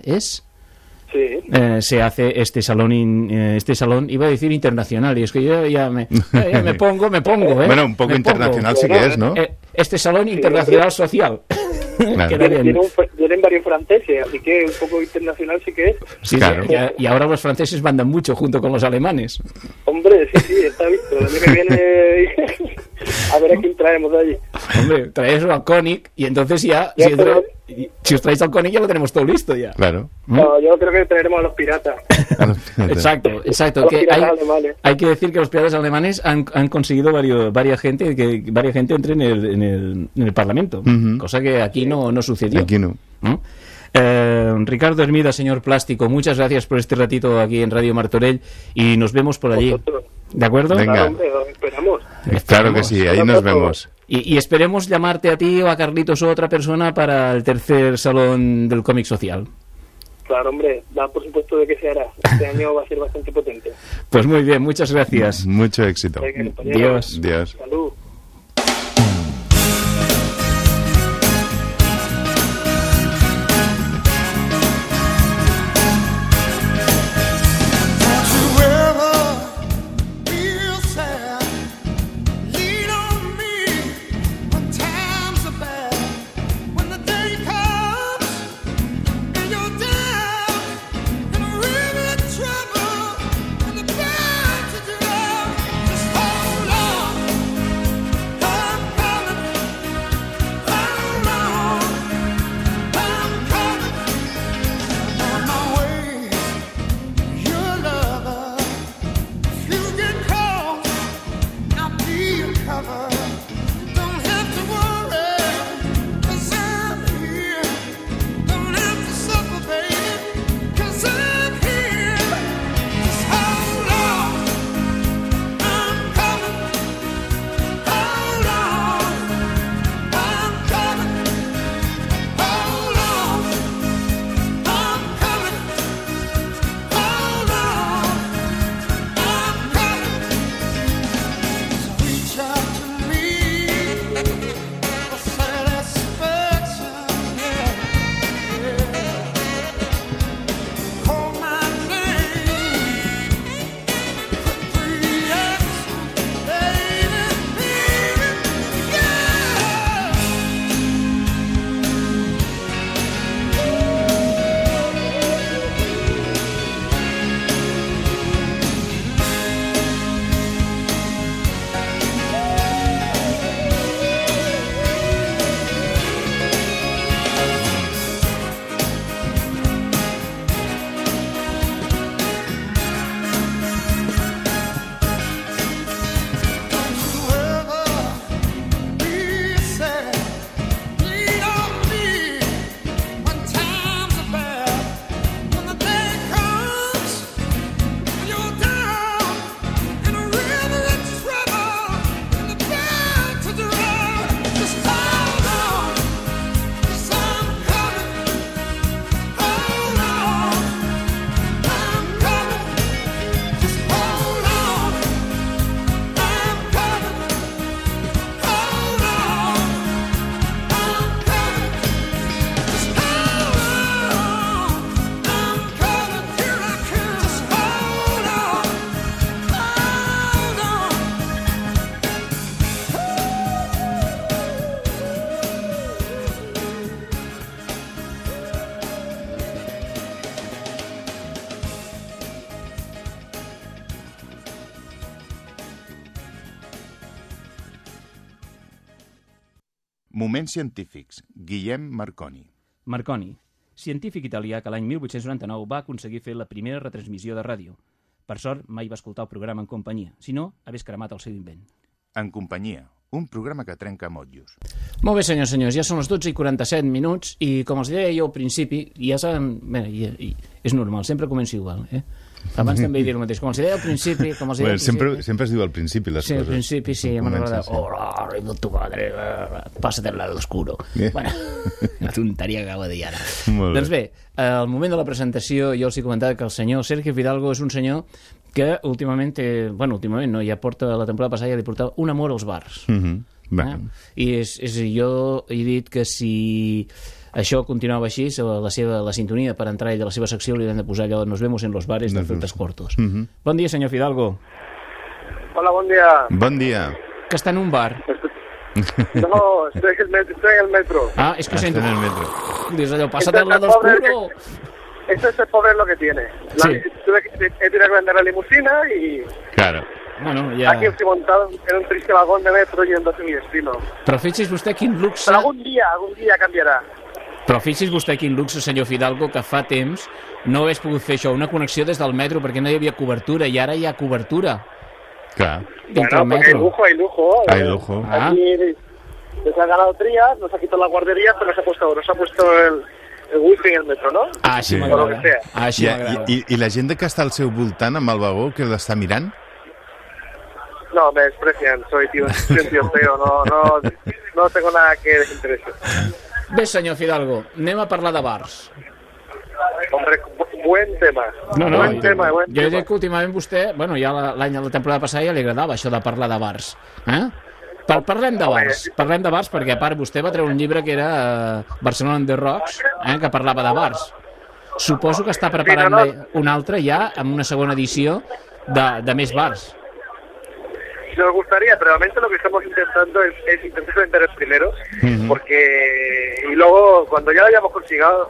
se hace este salón, iba a decir internacional, y es que yo ya me pongo, Bueno, un poco internacional sí que es, ¿no? Este salón internacional social. Claro. Vienen varios franceses, así que un poco internacional sí que es. Sí, claro. Y ahora los franceses mandan mucho junto con los alemanes. Hombre, sí, está visto. El año que viene a ver a quién traemos de allí. Hombre, traes al Koenig y entonces ya si os traéis al Koenig ya lo tenemos todo listo ya. Claro. No, yo creo que traeremos a los piratas. Exacto. Que hay que decir que los piratas alemanes han conseguido varias gente entre en el Parlamento, cosa que aquí no sucedió. Aquí no. Ricardo Hermida, señor Plástico, muchas gracias por este ratito aquí en Radio Martorell y nos vemos por allí. ¿De acuerdo? Venga. Claro, hombre, esperamos. Claro que sí, ahí nos vemos. Y esperemos llamarte a ti o a Carlitos o a otra persona para el tercer salón del cómic social. Claro, hombre, da por supuesto de que se hará. Este año va a ser bastante potente. Pues muy bien, muchas gracias. Mucho éxito. Dios. Dios. Salud. Moments científics. Guillem Marconi. Marconi, científic italià que l'any 1899 va aconseguir fer la primera retransmissió de ràdio. Per sort, mai va escoltar el programa en companyia. Si no, hagués cremat el seu invent. En companyia, un programa que trenca motllos. Molt bé, senyors, ja són les 12:47 i com els deia jo al principi, ja saben... Bé, és normal, sempre començo igual, Abans també he dit el mateix. Com els deia al principi... Sempre es diu al principi les coses. Sí, al principi sí, m'agrada. Hola, arriba tu madre, pásate al lado oscuro. Bueno, la tonteria que acabo de dir ara. Doncs bé, al moment de la presentació jo els he comentat que el senyor Sergio Fidalgo és un senyor que últimament, últimament no, ja porta la temporada passada ja li portava un amor als bars. I jo he dit que si això continuava així, la sintonia per entrar ell de la seva secció li hem de posar allò Nos vemos en los bares de Frutas Cortos. Bon dia, senyor Fidalgo. Hola, bon dia. Bon dia. Que està en un bar. No, estoy en el metro. Ah, es que está sento... en el metro. Dios, allò, pásate al lado oscuro. Eso es el pobre lo que tiene. He tenido que vender la limusina y... Claro. Bueno, ja... Aquí estoy montado en un triste vagón de metro yendo hacia mi destino. Però fixi's vostè quin luxe... Però algun dia canviarà. Però fixi's vostè quin luxe, senyor Fidalgo, que fa temps no hagués pogut fer això, una connexió des del metro, perquè no hi havia cobertura, i ara hi ha cobertura. Clar. Bueno, porque hay lujo. Hay lujo. Aquí les ha ganado Trías, nos ha quitado la guardería, pero nos ha puesto el wifi en el metro, ¿no? Ah, sí, m'agrada. Ah, sí, m'agrada. I la gent que està al seu voltant amb el vagó, que l'està mirant? No, me desprecian, soy un tío feo, no tengo nada que les interese. Bé, senyor Fidalgo, anem a parlar de bars. Hombre, buen tema. Buen tema. Jo dic que últimament vostè, ja la temporada passada ja li agradava això de parlar de bars. Parlem de bars perquè a part vostè va treure un llibre que era Barcelona on the Rocks, que parlava de bars. Suposo que està preparant un altre ja amb una segona edició de més bars. Nos gustaría, pero realmente lo que estamos intentando es intentar vender el primero, porque y luego cuando ya lo hayamos conseguido,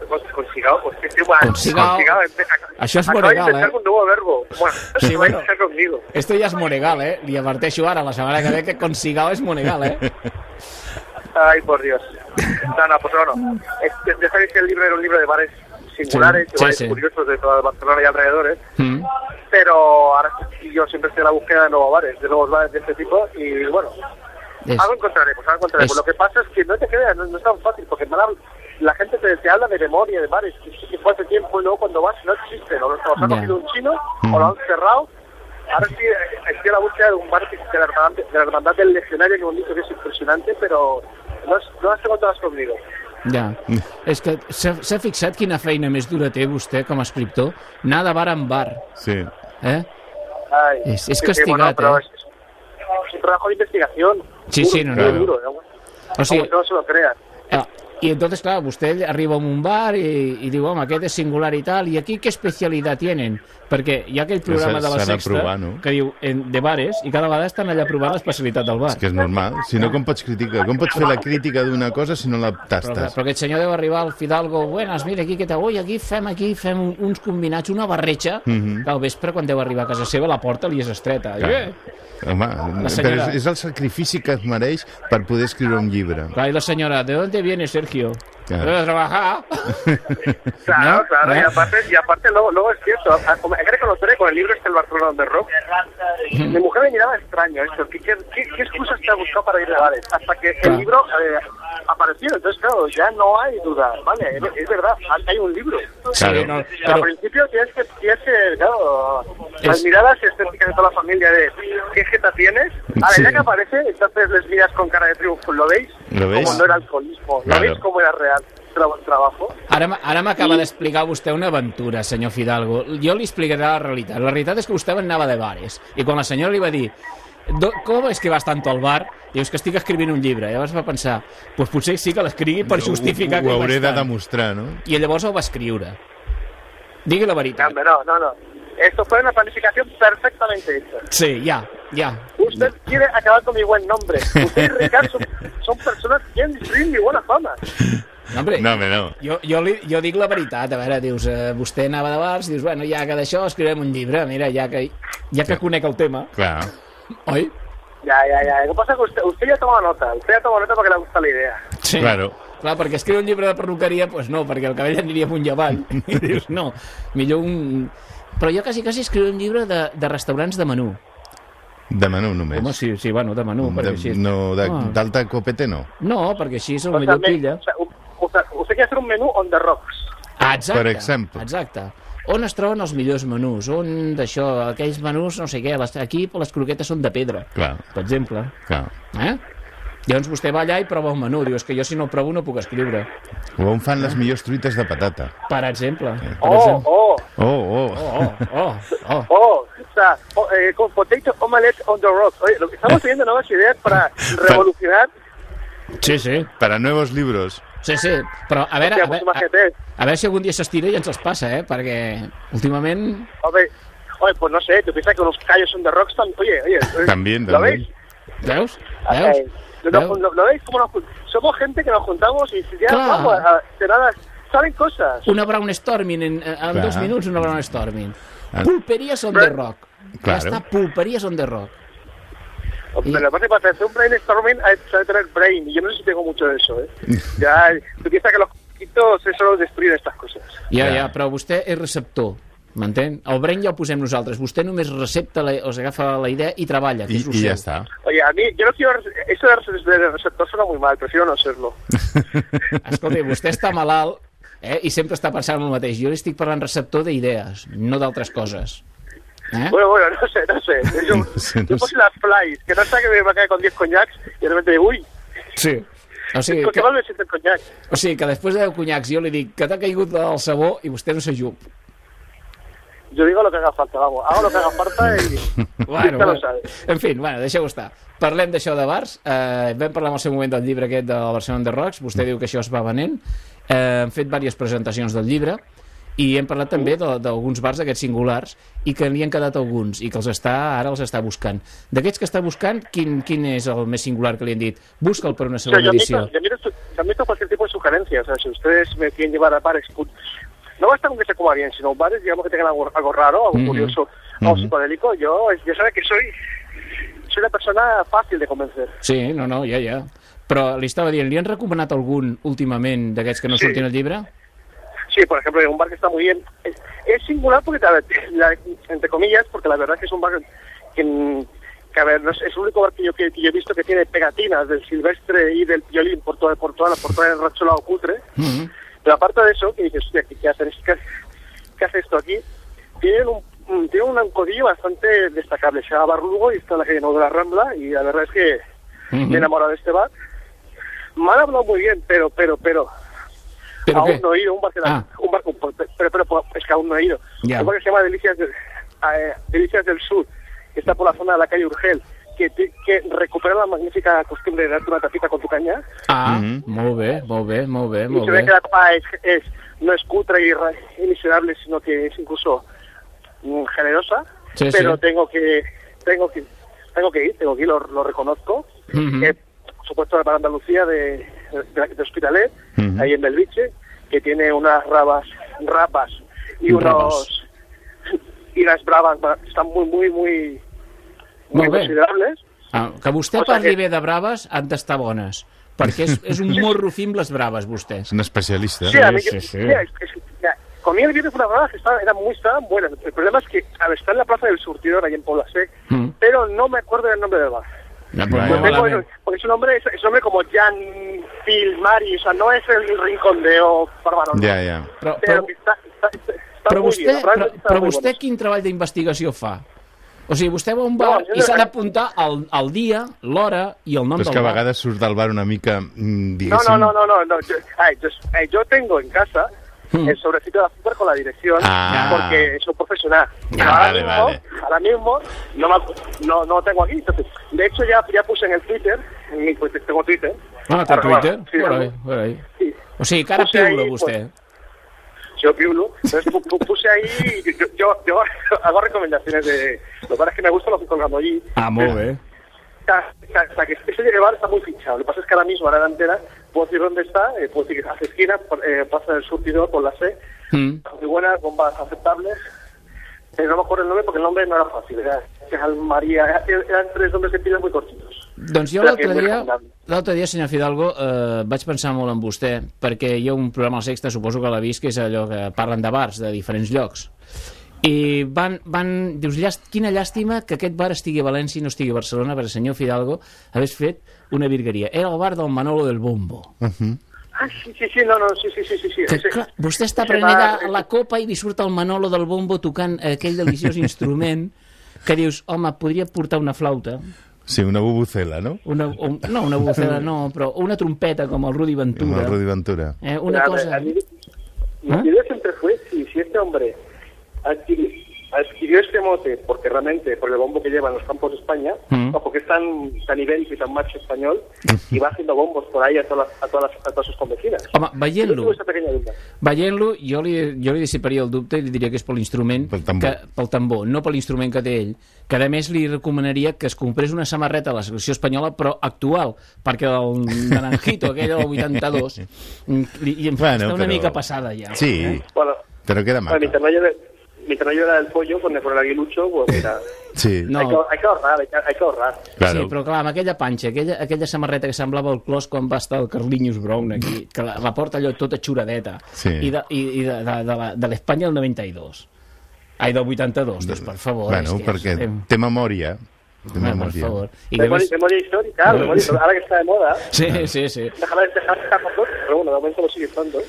Això és monegal, un nuevo verbo. Bueno, sí, bueno. Conmigo. Esto ya es monegal, li adverteixo ara, la setmana que ve que consigao es monegal, Ay, por Dios. No, pues no. Ya sabéis que el libro era un libro de bares singulares, de bares curiosos de toda Barcelona y alrededores, pero ahora yo siempre estoy en la búsqueda de nuevos bares de este tipo, y bueno, algo encontraremos. Lo que pasa es que no te creas, no es tan fácil, porque la gente te habla de memoria de bares que fue hace tiempo y luego cuando vas no existen, o los ha cogido un chino o lo han cerrado. Ahora sí estoy a la búsqueda de un bar de la hermandad del Legionario, que bonito, que es impresionante, pero no las tengo todas conmigo. Ja, és que s'ha fixat quina feina més dura té vostè com a escriptor? Anar de bar en bar. Sí. És castigat, Es un trabajo de investigación. Sí, no. Duro, o sigui, no se lo crean. I entonces, clar, vostè arriba a un bar i diu, home, aquest és singular i tal, i aquí què especialitat tenen? Perquè hi ha aquell programa de la Sexta provar, no? Que diu de bares, i cada vegada estan allà provant l'especialitat del bar. És que és normal. Si no, com pots criticar? Com pots fer la crítica d'una cosa si no la tastes? Però aquest senyor deu arribar al Fidalgo, buenas, mira, aquí aquí fem uns combinats, una barretxa, que al vespre, quan deu arribar a casa seva, la porta li és estreta. Home, però és el sacrifici que es mereix per poder escriure un llibre. Clar, i la senyora, ¿de dónde viene Sergio? Claro. ¿Debe trabajar? Claro, y aparte luego es cierto, hay que reconocer con el libro el Barcelona on the Rocks. Mi mujer me miraba extraño esto, ¿qué excusas te ha buscado para ir de bares? Hasta que el libro apareció, entonces claro, ya no hay duda, ¿vale? Es verdad, hay un libro. Claro. Sí, no, pero al principio tienes que claro, las miradas estéticas de toda la familia de ¿qué jeta tienes? Ahora, ya que aparece, entonces les miras con cara de triunfo, ¿lo veis? Como no era alcoholismo, ¿lo veis cómo era real? Trabajo. Ara m'acaba d'explicar vostè una aventura, senyor Fidalgo. Jo li explicaré la realitat. La realitat és que vostè anava de bares, i quan la senyora li va dir com és que vas tanto al bar? Dius que estic escrivint un llibre. Llavors va pensar, doncs potser sí que l'escrigui per justificar que ho hauré de demostrar, no? I llavors ho va escriure. Digui la veritat. No. Esto fue una planificación perfectamente hecha. Sí, ya. Usted quiere acabar con mi buen nombre. Usted y Ricardo son personas que quieren destruir mi buena fama. Hombre, no. Jo dic la veritat. A veure, dius, vostè anava de bars, dius, ja que d'això escriurem un llibre, mira, ja que conec el tema. Clar. Oi? Ya. Lo que pasa es que usted ya toma nota. Usted ya toma nota porque le gusta la idea. Sí. Claro. Clar, perquè escriure un llibre de perruqueria, doncs no, perquè el cabell aniria amunt i avall. I dius, no, millor un... Però jo quasi escriure un llibre de restaurants de menú. De menú només. Home, sí, bueno, de menú. Perquè així... No, d'alta copete no. No, perquè així és el millor pilla. Usted quiere hacer un menú on the rocks. Exacte. Per exemple. Exacte. On es troben els millors menús? On d'això, aquells menús, no sé què, aquí les croquetes són de pedra, Clar. per exemple. Clar. Llavors vostè va allà i prova un menú. Diu, és que jo si no el provo no puc escriure. O on fan les millors truites de patata. Per exemple. Oh. O sea, con potato omelette on the rocks. Oye, estamos teniendo nuevas ideas para revolucionar. Sí. Para nuevos libros. Sí, però a veure si algun dia s'estira i ens els passa, Perquè últimament... Oye, pues no sé, ¿tú piensas que unos callos on the rocks también? Oye, También. ¿Lo veis? ¿Veus? ¿Lo veis? Como somos gente que nos juntamos y ya vamos de nada, saben cosas. Una brainstorming en 2 minuts, una brainstorming. Pulperías on the rock. Claro. Ja està, pulperías on the rock. Pero lo que pasa es que para hacer un brainstorming hay que tener brain, y yo no sé si tengo mucho de eso, Ya, tú piensas que los poquitos eso destruyen estas cosas. Ja, però vostè és receptor, m'entén? El brain ja el posem nosaltres, vostè només recepta, agafa la idea i treballa, que és el seu. I ja està. Oye, a mí, yo no quiero... Eso de receptor suena muy mal, prefiero no serlo. Escolta, vostè està malalt, i sempre està pensant en el mateix. Jo li estic parlant receptor d'idees, no d'altres coses. Bueno, no sé. Yo puse las flies, que no sé que me cae con 10 coñacs y de repente, uy. Sí. O sigui, que mal me siento el conyac. O sigui, que després de 10 conyacs jo li dic que t'ha caigut el sabó i vostè no s'ajup. Yo digo lo que haga falta, vamos. Hago lo que haga falta y... Bueno. Lo sabe. En fin, deixeu-ho estar. Parlem d'això de bars. Vam parlar en el seu moment del llibre aquest de la Barcelona on the Rocks. Vostè diu que això es va venent. Hem fet diverses presentacions del llibre i hem parlat també d'alguns bars aquests singulars i que n'hi han quedat alguns i que ara els està buscant. D'aquests que està buscant, quin és el més singular que li han dit? Busca'l per una segona edició. Yo admito cualquier tipo de sugerencias. O sea, si ustedes me quieren llevar a bares, no basta con que se coma bien, sino bares, digamos, que tengan algo raro, algo curioso, algo psicodélico. Yo sabe que soy una persona fàcil de convencer. Sí, no, ja. Però li estava dient, li han recomanat algun últimament d'aquests que no surtin al llibre? Sí, por ejemplo, un bar que está muy bien. Es singular porque, entre comillas, porque la verdad es que es un bar que a ver, no es el único bar que yo he visto que tiene pegatinas del Silvestre y del Piolín por toda el racholado cutre. Pero aparte de eso, que dices, hostia, ¿qué hace esto aquí? Tiene un codillo bastante destacable. Se llama Bar Lugo y está en la calle de la Rambla y la verdad es que me he enamorado de este bar. Me han hablado muy bien, pero aún no he ido, un bar es que aún no he ido. Yeah. Un bar que se llama Delicias del Sur, que está por la zona de la calle Urgel, que recupera la magnífica costumbre de darte una tapita con tu caña. Molt bé. Y se ve que la tapa no es cutre y miserable, sino que es incluso generosa, sí, pero sí. Tengo que ir, lo reconozco. Por supuesto, la Andalucía de Hospitalet, ahí en Belviche, que tiene unas rapas y y las bravas están muy considerables. Que vostè parli bé de braves han d'estar bones, perquè és un morro fim les braves, vostè. És un especialista. Sí. Comí el viernes unas bravas que estaban buenas. El problema es que está en la plaza del Surtidor, ahí en Pobla Sec, pero no me acuerdo del nombre del bar. Porque su nombre es nombre como Jan Phil Mari, o sea, no es el rincondeo Barbarón. Ja. Però vostè quin treball d'investigació fa? O sigui, vostè va a un bar i s'ha d'apuntar el dia, l'hora i el nom del bar. Però és que a vegades surt del bar una mica, diguéssim... No. Yo tengo en casa el sobrecito de azúcar con la dirección, porque soy profesional. Vale. Ahora mismo no lo tengo aquí. Entonces, de hecho, ya puse en el Twitter, tengo Twitter. ¿Té Twitter? Sí, por ahí. Sí. O sigui, que ara piulo vostè. Yo piulo. Entonces puse ahí, yo hago recomendaciones de... Lo que pasa es que me gusta, lo estoy colgando allí. Molt bé. O sea, que ese bar está muy fichado. Lo que pasa es que ahora mismo, a la delantera, puedo decir dónde está, puedo decir que hace esquina, pasa del Surtidor por la C, muy buenas, bombas aceptables, pero no me acuerdo el nombre porque el nombre no era fácil, era que es María, eran 3 nombres de pila muy cortitos. Doncs jo l'altre dia, senyor Fidalgo, vaig pensar molt en vostè, perquè hi ha un programa al Sexta, suposo que l'ha vist, que és allò que parlen de bars de diferents llocs. I dius, quina llàstima que aquest bar estigui a València i no estigui a Barcelona, perquè el senyor Fidalgo hagués fet una virgueria. Era el bar del Manolo del Bombo. Ah, sí, sí. Que, clar, vostè està prenent la copa i li surt el Manolo del Bombo tocant aquell deliciós instrument que dius, home, podria portar una flauta. Sí, una bubucela, ¿no? No, una bubucela no, però una trompeta com el Rudy Ventura. Como el Rudy Ventura. Una cosa... Mi idea siempre fue, si este hombre adquirió este mote porque realmente por el bombo que lleva en los campos de España, o porque es tan ibérico y tan macho español, y va haciendo bombos por ahí a todas sus convecinas. Home, veient-lo, jo li dissiparia el dubte i li diria que és per l'instrument, pel tambor, no per l'instrument que té ell, que a més li recomanaria que es comprés una samarreta a la selecció espanyola, però actual, perquè el Naranjito, aquell del 82, està una mica passada ja. Sí, però queda mal. Mientras no llora el pollo con el aguilucho, pues mira, sí. No. Hay que ahorrar. Claro. Sí, però clar, amb aquella panxa, aquella samarreta que semblava el clos quan va estar el Carlinhos Brown aquí, que la porta allò tota xuradeta, i de l'Espanya del 92. Ai, del 82, doncs, per favor. Bueno, perquè té memòria. Per favor. Memoria histórica, ahora que está de moda. Sí. Déjame estar con todo, pero bueno, de momento lo sigue estando.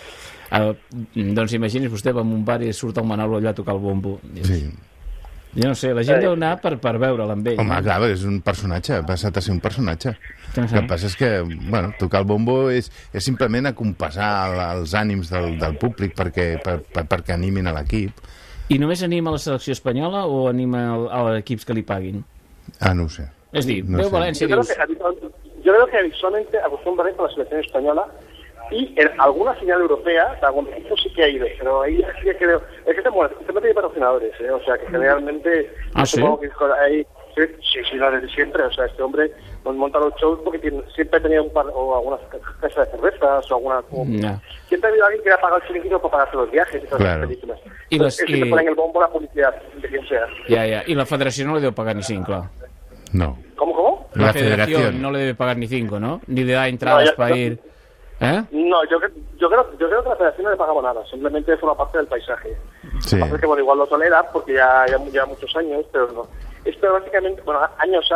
Doncs imagini's vostè va a un bar i surt el Manolo allà a tocar el bombo. Sí. Jo no sé, la gent deu anar per veure'l amb ell. Home, clar, és un personatge, ha passat a ser un personatge. El que passa és que, bueno, tocar el bombo és simplement acompassar els ànims del públic perquè animin a l'equip. I només anima a la selecció espanyola o anima a equips que li paguin? No ho sé. És dir, veu València i dius... Yo creo que visualmente acostumbra con la selección española y en alguna señal europea, algún equipo sí que ha ido, pero ahí sí que creo... Es que se mete patrocinadores, o sea, que generalmente... supongo que ahí... Sí, desde siempre, o sea, este hombre monta los shows porque siempre ha tenido un par, o algunas casas de cervezas, o alguna... Siempre ha habido alguien que le ha pagado el chiringuito para pagarse los viajes y todas las películas. Es que te ponen el bombo la publicidad, de quien sea. Ja. I la federació no le deu pagar ni 5, clar. No. ¿Cómo? La federación no le debe pagar ni 5, ¿no? Ni le da entradas para ir... No, yo creo que la federación no le pagaba nada, simplemente forma parte del paisaje. Sí. Pasa que, bueno, igual lo tolera porque ya muchos años, pero no. Esto básicamente, bueno, años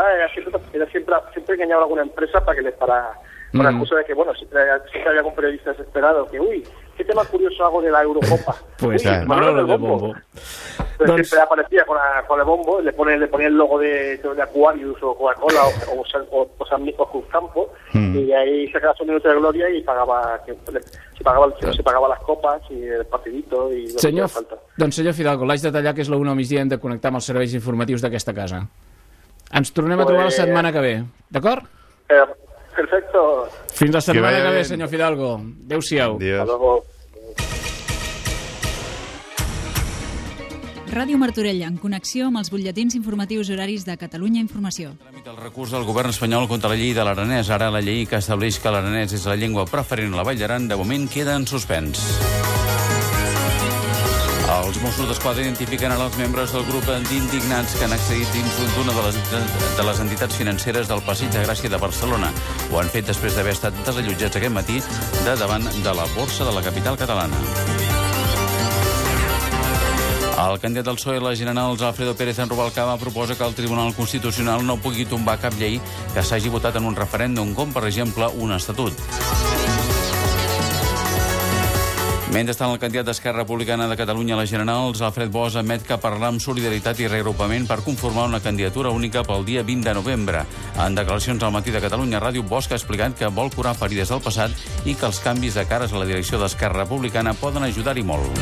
siempre engañaba a alguna empresa para que les para la excusa de que, bueno, siempre había algún periodista desesperado que, uy, qué tema curioso hago de la Eurocopa. Pues Manolo del Bombo. Pero siempre aparecía con el bombo, le ponía el logo de Aquarius o Coca-Cola o San Nicolás Cruzcampo, y ahí sacaba su minuto de gloria y se pagaba las copas y el partidito y lo que falta. Doncs senyor Fidalgo, l'haig de tallar, que és l'1 al migdia, hem de connectar amb els serveis informatius d'aquesta casa. Ens tornem a trobar la setmana que ve, d'acord? Perfecto. Fins la setmana que ve, senyor Fidalgo. Adéu-siau. Adiós. Ràdio Martorell, en connexió amb els butlletins informatius horaris de Catalunya Informació. El recurs del govern espanyol contra la llei de l'aranès. Ara la llei que estableix que l'aranès és la llengua preferent a la Vall d'Aran, de moment queda en suspens. Els Mossos d'Esquadra identifiquen ara els membres del grup d'indignats que han accedit dins d'una de les entitats financeres del Passeig de Gràcia de Barcelona. Ho han fet després d'haver estat desallotjats aquest matí de davant de la borsa de la capital catalana. El candidat del PSOE a les generals, Alfredo Pérez en Rubalcaba, proposa que el Tribunal Constitucional no pugui tombar cap llei que s'hagi votat en un referèndum, com per exemple un estatut. Mentrestant, el candidat d'Esquerra Republicana de Catalunya a les generals, Alfred Bosch, admet que parlarà amb solidaritat i reagrupament per conformar una candidatura única pel dia 20 de novembre. En declaracions al Matí de Catalunya Ràdio, Bosch ha explicat que vol curar ferides del passat i que els canvis de cares a la direcció d'Esquerra Republicana poden ajudar-hi molt.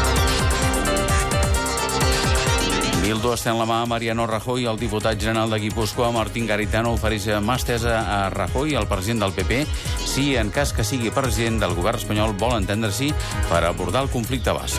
Bildu està en la mà a Mariano Rajoy. El diputat general de Guipúscoa, Martín Garitano, ofereix mà estesa a Rajoy, el president del PP, si en cas que sigui president del govern espanyol vol entendre-s'hi per abordar el conflicte basc.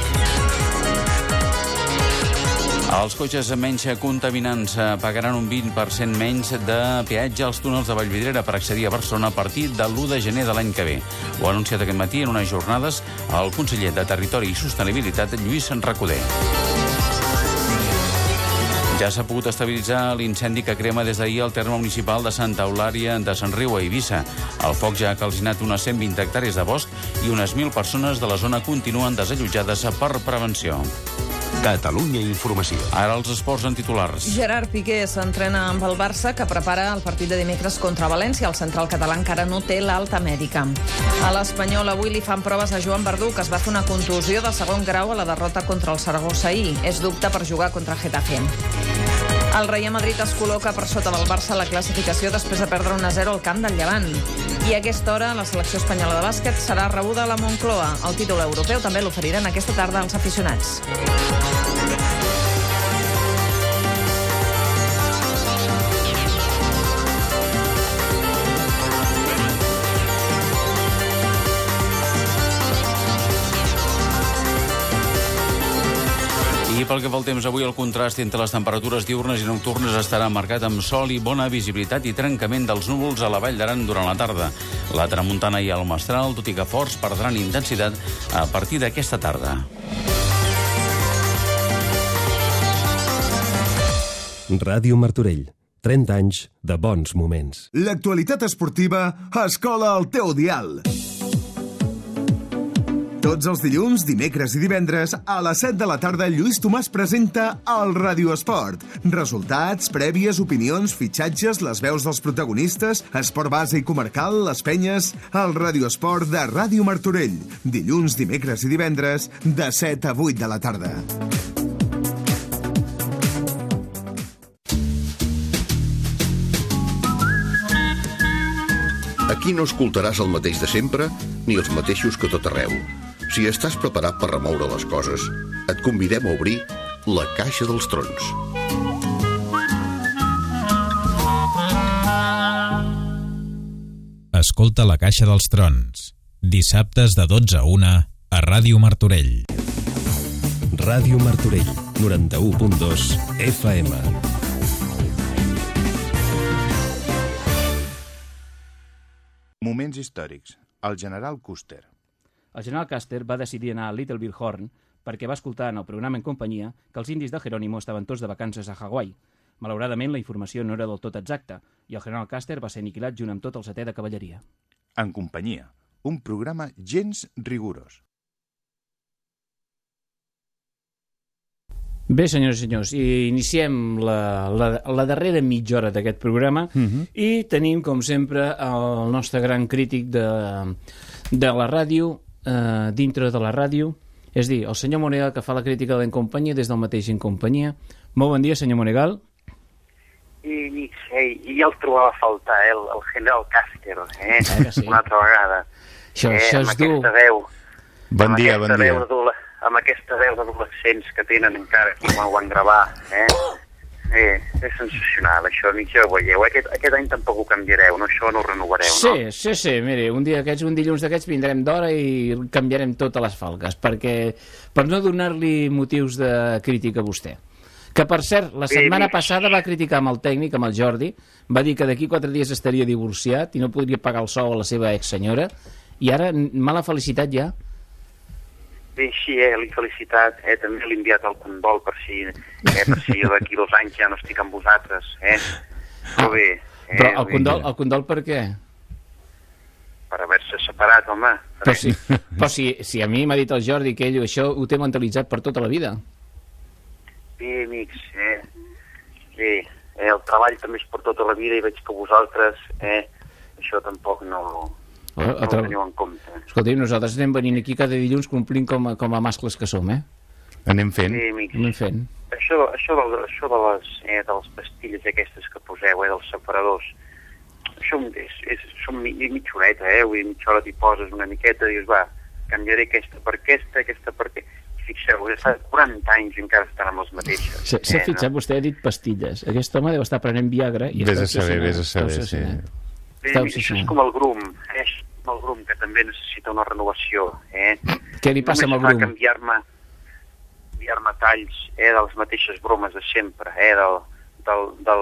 Els cotxes menys contaminants pagaran un 20% menys de peatge als túnels de Vallvidrera per accedir a Barcelona a partir de l'1 de gener de l'any que ve. Ho ha anunciat aquest matí en unes jornades el conseller de Territori i Sostenibilitat, Lluís Recoder. Ja s'ha pogut estabilitzar l'incendi que crema des d'ahir al terme municipal de Santa Eulària de Sant Riu a Eivissa. El foc ja ha calcinat unes 120 hectàrees de bosc i unes 1.000 persones de la zona continuen desallotjades per prevenció. Catalunya Informació. Ara els esports en titulars. Gerard Piqué s'entrena amb el Barça, que prepara el partit de dimecres contra València. El central català encara no té l'alta mèdica. A l'Espanyol avui li fan proves a Joan Verdú, que es va fer una contusió de segon grau a la derrota contra el Saragossa ahir. És dubte per jugar contra Getafe. El Real Madrid es col·loca per sota del Barça a la classificació després de perdre 1-0 al camp del Llevant. I a aquesta hora la selecció espanyola de bàsquet serà rebuda a la Moncloa. El títol europeu també l'oferiran aquesta tarda als aficionats. I pel que fa al temps, avui el contrast entre les temperatures diurnes i nocturnes estarà marcat amb sol i bona visibilitat i trencament dels núvols a la Vall d'Aran durant la tarda. La tramuntana i el mestral, tot i que forts, perdran intensitat a partir d'aquesta tarda. Ràdio Martorell. 30 anys de bons moments. L'actualitat esportiva a Escola al teu dial. Tots els dilluns, dimecres i divendres, a les 7 de la tarda, Lluís Tomàs presenta el Radioesport. Resultats, prèvies, opinions, fitxatges, les veus dels protagonistes, esport base i comarcal, les penyes... El Radioesport de Ràdio Martorell. Dilluns, dimecres i divendres, de 7 a 8 de la tarda. Aquí no escoltaràs el mateix de sempre, ni els mateixos que tot arreu. Si estàs preparat per remoure les coses, et convidem a obrir la Caixa dels Trons. Escolta la Caixa dels Trons. Dissabtes de 12 a 1 a Ràdio Martorell. Ràdio Martorell, 91.2 FM. Moments històrics. El general Custer. El general Custer va decidir anar a Little Bighorn perquè va escoltar en el programa En companyia que els indis de Jerónimo estaven tots de vacances a Hawaii. Malauradament, la informació no era del tot exacta i el general Custer va ser aniquilat junt amb tot el 7è de cavalleria. En companyia, un programa gens rigorós. Bé, senyors i senyors, iniciem la darrera mitja hora d'aquest programa i tenim, com sempre, el nostre gran crític de la ràdio, dintre de la ràdio, és dir, el senyor Monegal, que fa la crítica de En companyia des del mateix En companyia. Molt bon dia, senyor Monegal. I ja el trobava a faltar, el general Custer, sí. Una altra vegada. Això és dur. Aquesta veu. Bon dia. Amb aquesta veu d'adolescents que tenen encara, que ho van gravar, és sensacional, això, amics, ja ho veieu. Aquest any tampoc ho canviareu, no? Això no ho renovareu, no? Sí, mire, un dilluns d'aquests vindrem d'hora i canviarem totes les falques, per no donar-li motius de crítica a vostè. Que, per cert, la setmana passada va criticar amb el tècnic, amb el Jordi, va dir que d'aquí 4 dies estaria divorciat i no podria pagar el sou a la seva exsenyora, i ara mala felicitat ja. Bé, sí, l'he felicitat, també l'he enviat al condol per si d'aquí 2 anys ja no estic amb vosaltres, Però bé... Però el condol per què? Per haver-se separat, home. Però si a mi m'ha dit el Jordi que ell això ho té mentalitzat per tota la vida. Bé, amics, bé, el treball també és per tota la vida i veig que vosaltres, això tampoc no ho teniu en compte. Escolta, nosaltres anem venint aquí cada dilluns complint com a mascles que som, Anem fent. Sí, amics. Anem fent. Això de les pastilles aquestes que poseu, dels separadors, això som mitja horeta, mitja hora t'hi poses una miqueta i dius, va, canviaré aquesta per què. Fixeu, fa 40 anys i encara estan amb les mateixes. S'ha fixat, vostè ha dit pastilles. Aquest home deu estar prenent Viagra i Vés a saber, sí. Bé, això és com el grum, el grum que també necessita una renovació, Què li passa amb el grum? Només fa canviar-me talls, de les mateixes bromes de sempre,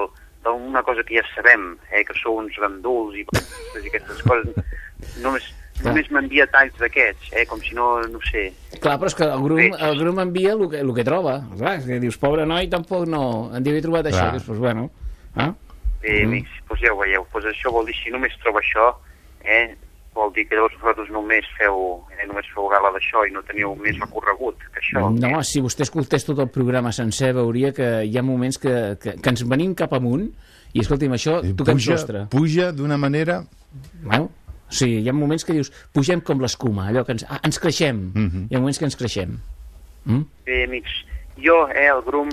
d'una cosa que ja sabem, que sou uns ganduls i aquestes coses. Només només m'envia talls d'aquests, com si no sé. Clar, però és que el Grum envia el que troba. Clar, és que dius, pobre noi, tampoc no... En diu, he trobat això. Dius, doncs, bueno... Bé, amics, doncs ja ho veieu. Doncs això vol dir, si només trobo això, vol dir que llavors vosaltres només feu gala d'això i no teniu més recorregut que això. No, si vostè escoltés tot el programa sencer, veuria que hi ha moments que ens venim cap amunt i, escolti'm, això toquem sostre. Puja d'una manera... Bueno, o sigui, hi ha moments que dius, pugem com l'escuma, allò que ens creixem. Hi ha moments que ens creixem. Bé, amics, jo, el Grum,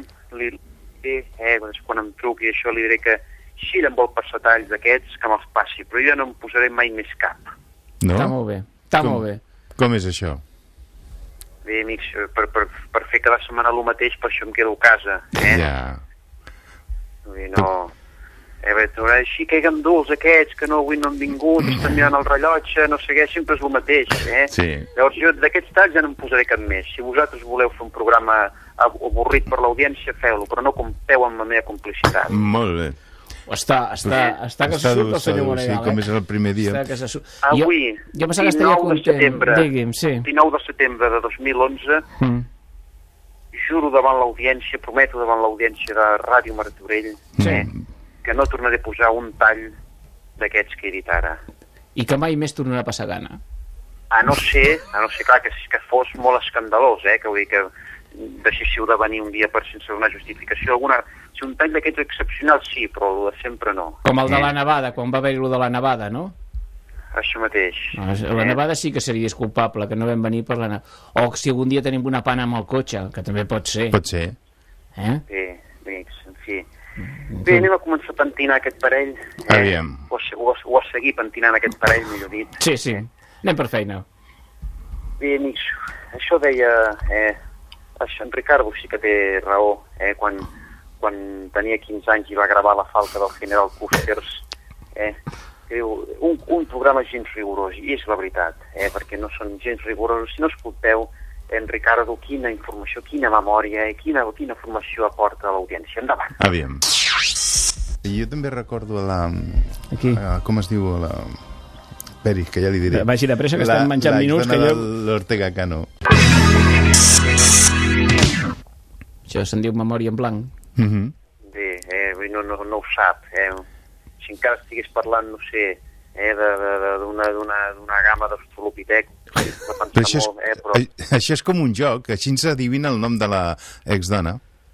quan em truqui això, li diré que si ell em vol passar talls d'aquests, que me'ls passi, però jo no em posaré mai més cap. No? Està molt bé, està molt bé. Com és això? Bé, amics, per fer cada setmana el mateix, per això em quedo a casa. Ja. No... així que haguem durs aquests, que no, avui no han vingut, estan mirant el rellotge, no sé què, sempre és el mateix, Sí. Llavors jo d'aquests talls ja no em posaré cap més. Si vosaltres voleu fer un programa avorrit per l'audiència, feu-lo, però no compteu amb la meva complicitat. Molt bé. Està que se surt el senyor Monegal, com és el primer dia. Avui, 19 de setembre de 2011, juro davant l'audiència, prometo davant l'audiència de Ràdio Martorell, que no tornaré a posar un tall d'aquests que he dit ara. I que mai més tornarà a passar gana. A no ser clar, que fos molt escandalós, que vull dir que deixéssiu de venir un dia sense donar justificació. Si un tall d'aquests excepcional sí, però el de sempre no. Com el de la nevada, quan va haver-hi el de la nevada, no? Això mateix. La nevada sí que seria disculpable, que no vam venir per la nevada. O si algun dia tenim una pana amb el cotxe, que també pot ser. Pot ser. Bé, en fi. Bé, anem a començar a pentinar aquest parell. Aviam. O a seguir pentinant aquest parell, millor dit. Sí. Anem per feina. Bé, amics, això deia... en Ricardo sí que té raó, quan tenia 15 anys i va gravar La falca del general Custers, que diu, un programa gens rigorós, i és la veritat, perquè no són gens rigorosos. Si no escolteu, en Ricardo, quina informació, quina memòria, quina formació aporta a l'audiència. Endavant. Aviam. Jo també recordo com es diu la... Peri, que ja li diré. Vagi de pressa, que estem menjant minuts. La l'Ortega Cano. Això se'n diu memòria en blanc. Bé, no ho sap. Si encara estigués parlant, no sé, d'una gamma d'Australopitec, això és com un joc, així ens adivina el nom de la exdona.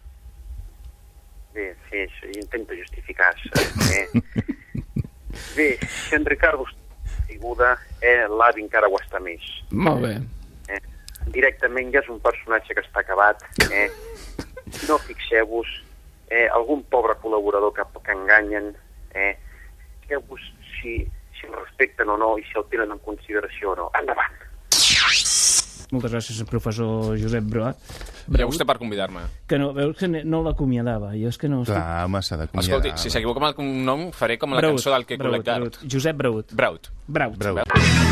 Bé, sí, intento justificar-se. Bé, si en Ricardo figura, l'avi encara ho està més. Molt bé. Directament ja és un personatge que està acabat. No fixeu-vos, algun pobre col·laborador que enganyen, fixeu-vos si el respecten o no i si el tenen en consideració o no. Endavant. Moltes gràcies, professor Josep Broa. I a vostè per convidar-me. Que no, veus que no l'acomiadava. Jo és que no... Clar, home, s'ha d'acomiadar. Escolti, si s'equivoca amb el cognom, faré com la cançó del que col·lectar. Josep Braut. Braut.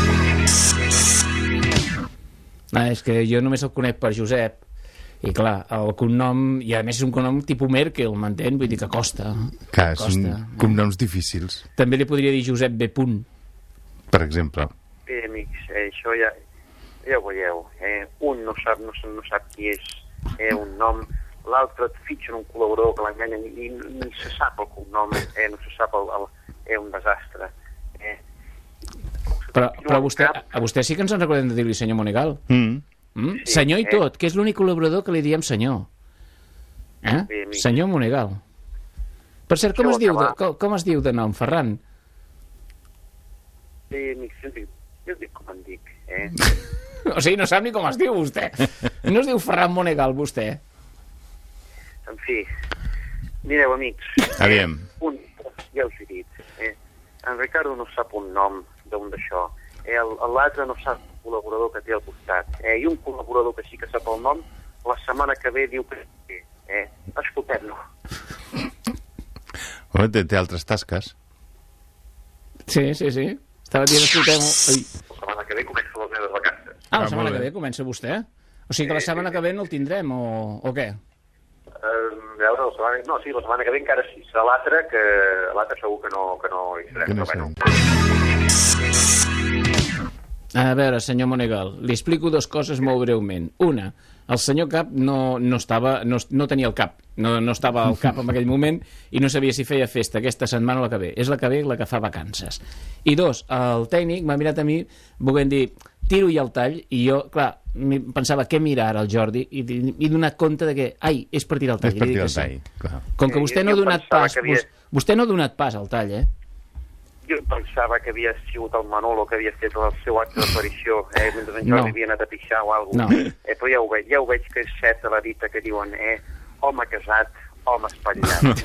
És que jo només el conec per Josep. I clar, el cognom, i a més és un cognom tipus Merkel, m'entén? Vull dir que costa. Clar, són cognoms difícils. També li podria dir Josep B. Per exemple. Bé, amics, això ja ho veieu. Un no sap qui és un nom, l'altre et fitxen un col·laborador que l'enganyen i ni se sap el cognom, no se sap un desastre. Però a vostè sí que ens en recordem de dir-li senyor Monegal. Senyor i tot, que és l'únic col·laborador que li diem senyor. Senyor Monegal. Per cert, com es diu de nom, Ferran? Bé, amics, jo dic com em dic. O sigui, no sap ni com es diu vostè. No es diu Ferran Monegal, vostè. En fi, mireu, amics. Aviam. Ja us he dit. En Ricardo no sap un nom d'un d'això. L'altre no sap el col·laborador que té al costat. I un col·laborador que sí que sap el nom, la setmana que ve diu que sí. Escoltem-lo. Té altres tasques. Sí. Estava dient, escoltem-ho. La setmana que ve comença les meves vacances. La setmana que ve comença vostè? O sigui que la setmana que ve no el tindrem, o què? La setmana que ve encara sí. Serà l'altre, que l'altre segur que no hi serem. A veure, senyor Monegal, li explico dues coses molt breument. Una, el senyor Cap no tenia el cap, no estava al cap en aquell moment i no sabia si feia festa aquesta setmana o la que ve. És la que ve la que fa vacances. I dos, el tècnic m'ha mirat a mi volent dir, tiro ja el tall, i jo, clar, pensava què mirar ara el Jordi i he donat compte de que, ai, és per tirar el tall. És per tirar el tall, clar. Com que vostè no ha donat pas, vostè no ha donat pas al tall, Jo pensava que havia sigut el Manolo que havia fet el seu acte d'aparició, mentre en Jordi havia anat a pixar o alguna cosa. Però ja ho veig que és certa la dita que diuen, home casat, home espatllat.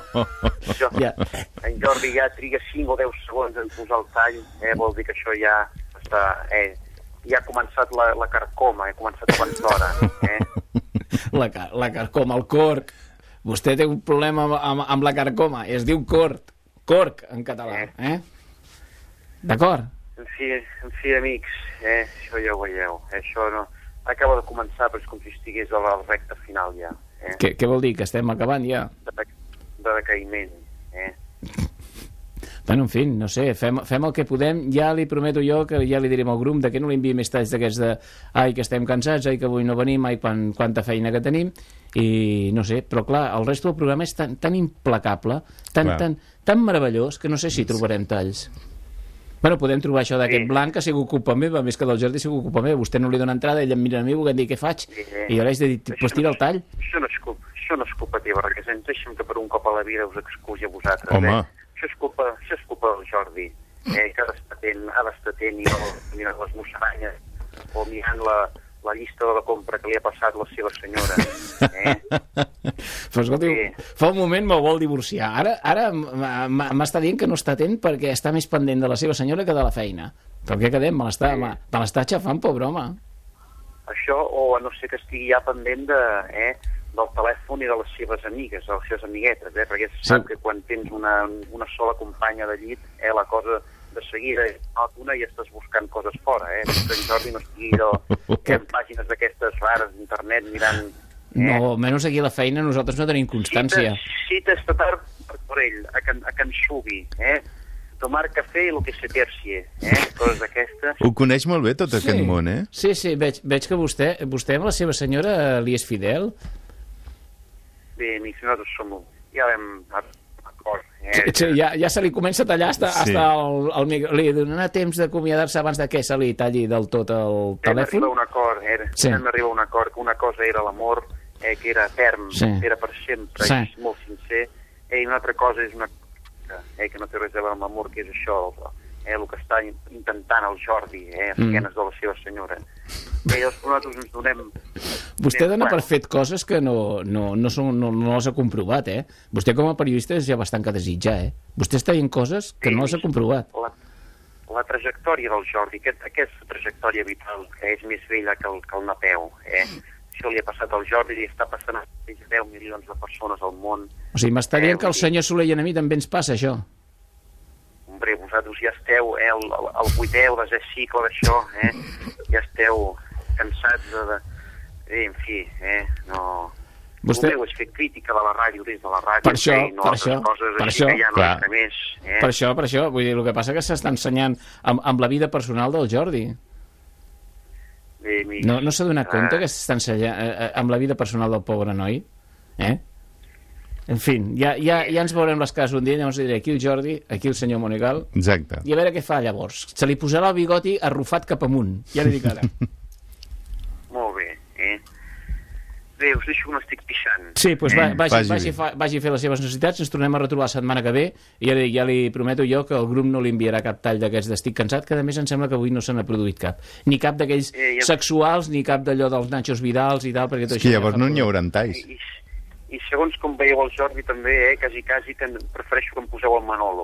En Jordi ja triga 5 o 10 segons en posar el tall, vol dir que això ja està... ja ha començat la carcoma, ha començat abans d'hora. La carcoma, el corc. Vostè té un problema amb la carcoma, es diu corc en català, D'acord? En fi, amics, això ja ho veieu. Això no... Acaba de començar, però és com si estigués a la recta final ja. Què vol dir? Que estem acabant ja? De decaïment, Bueno, en fi, no sé, fem el que podem. Ja li prometo jo que ja li direm al grup de que no li enviï més talls d'aquests de ai, que estem cansats, ai, que avui no venim, ai, quanta feina que tenim, i no sé, però clar, el resto del programa és tan implacable, tan meravellós, que no sé si trobarem talls. Bueno, podem trobar això d'aquest blanc que ha sigut culpa meva, més que del Jordi ha sigut culpa meva. Vostè no li dona entrada, ell em mira a mi volent dir què faig, i jo l'haig de dir, pues tira el tall. Això no és culpa teva, perquè deixa'm que per un cop a la vida us excusi a vosaltres. Home. Això és culpa del Jordi, que ha d'estar atent i no mirant les musaranyes o mirant la llista de la compra que li ha passat la seva senyora. Però escolti, fa un moment me'l vol divorciar. Ara m'està dient que no està atent perquè està més pendent de la seva senyora que de la feina. Però què quedem? Me l'està aixafant, pobre home. Això, o a no ser que estigui ja pendent del telèfon i de les seves amigues, de les seves amiguetes, perquè sap que quan tens una sola companya de llit, la cosa de seguida és una i estàs buscant coses fora, que en Jordi no estigui en pàgines d'aquestes rares d'internet mirant... No, almenys aquí a la feina nosaltres no tenim constància. Cites de tard per ell, a Can Subi, tomar cafè i lo que se tercie, coses d'aquestes. Ho coneix molt bé tot aquest món, Sí, veig que vostè amb la seva senyora li és fidel. Bé, amics, nosaltres som... Ja vam acord. Ja se li comença a tallar hasta el micro. Li donarà temps d'acomiadar-se abans de que se li talli del tot el telèfon? Vam arribar a un acord que una cosa era l'amor, que era ferm, era per sempre, i molt sincer, i una altra cosa és una cosa que no té res a veure amb l'amor, que és això, el que està intentant el Jordi, a esquenes de la seva senyora. Nosaltres ens donem... Vostè dona per fet coses que no les ha comprovat, Vostè com a periodista és ja bastant que desitjar, Vostè està dient coses que no les ha comprovat. La trajectòria del Jordi, aquesta trajectòria vital, que és més vella que el Napeu, això li ha passat al Jordi i està passant a 10 milions de persones al món. O sigui, m'està dient que el senyor Soler i a mi també ens passa això? Hombre, vosaltres ja esteu el 8è o 10è cicle d'això, ja esteu cansats de... En fi, no... Vostè... El meu és fer crítica de la ràdio des de la ràdio, per això, no altres coses així que ja no és més. Per això, vull dir, el que passa que s'està ensenyant amb la vida personal del Jordi. Bé, no s'ha donat compte que s'està ensenyant amb la vida personal del pobre noi? En fi, ja ens veurem les cases un dia, llavors diré aquí el Jordi, aquí el senyor Monegal. Exacte. I a veure què fa llavors. Se li posarà el bigoti arrufat cap amunt. Ja li dic ara. Molt bé, Bé, us deixo que no estic pixant. Sí, doncs vagi a fer les seves necessitats, ens tornem a retrobar la setmana que ve, i ja li prometo jo que el grup no li enviarà cap tall d'aquests d'estic cansat, que a més em sembla que avui no se n'ha produït cap. Ni cap d'aquells sexuals, ni cap d'allò dels Nachos Vidals i tal, perquè tot això... És que llavors no n'hi haurà talls. I segons com veieu el Jordi també, quasi que prefereixo que em poseu el Manolo,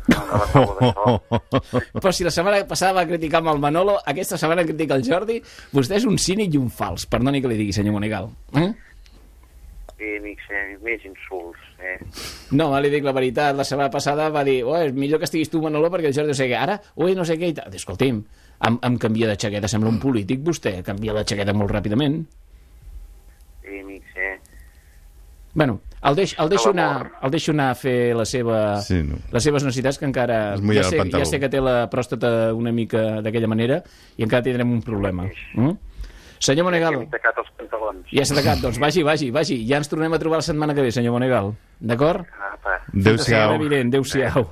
Però si la setmana passada va criticar amb el Manolo, aquesta setmana critica el Jordi, vostè és un cínic i un fals, perdoni que li digui, senyor Monegal. Bé, amics, més insults, No, li dic la veritat, la setmana passada va dir, és millor que estiguis tu, Manolo, perquè el Jordi no sé què, ara, no sé què i tal. Escolti'm, em canvia de jaqueta, sembla un polític vostè, canvia la jaqueta molt ràpidament. Bé, amics, Bueno, el deixo anar a fer les seves necessitats, que encara ja sé que té la pròstata una mica d'aquella manera i encara tindrem un problema. Senyor Monegal, ja s'ha tacat, doncs vagi, ja ens tornem a trobar la setmana que ve, senyor Monegal, d'acord? Adéu-siau. Adéu-siau.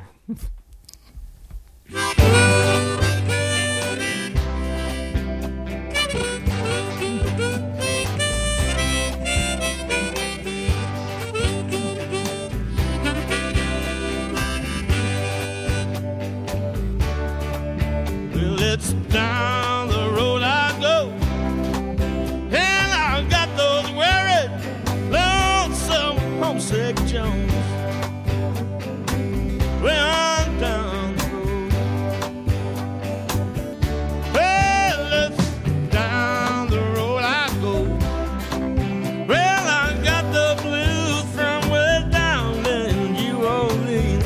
It's down the road I go, and I got those worried, lonesome, homesick Jones. Well, I'm down the road. Well, it's down the road I go. Well, I got the blues from way down in New Orleans.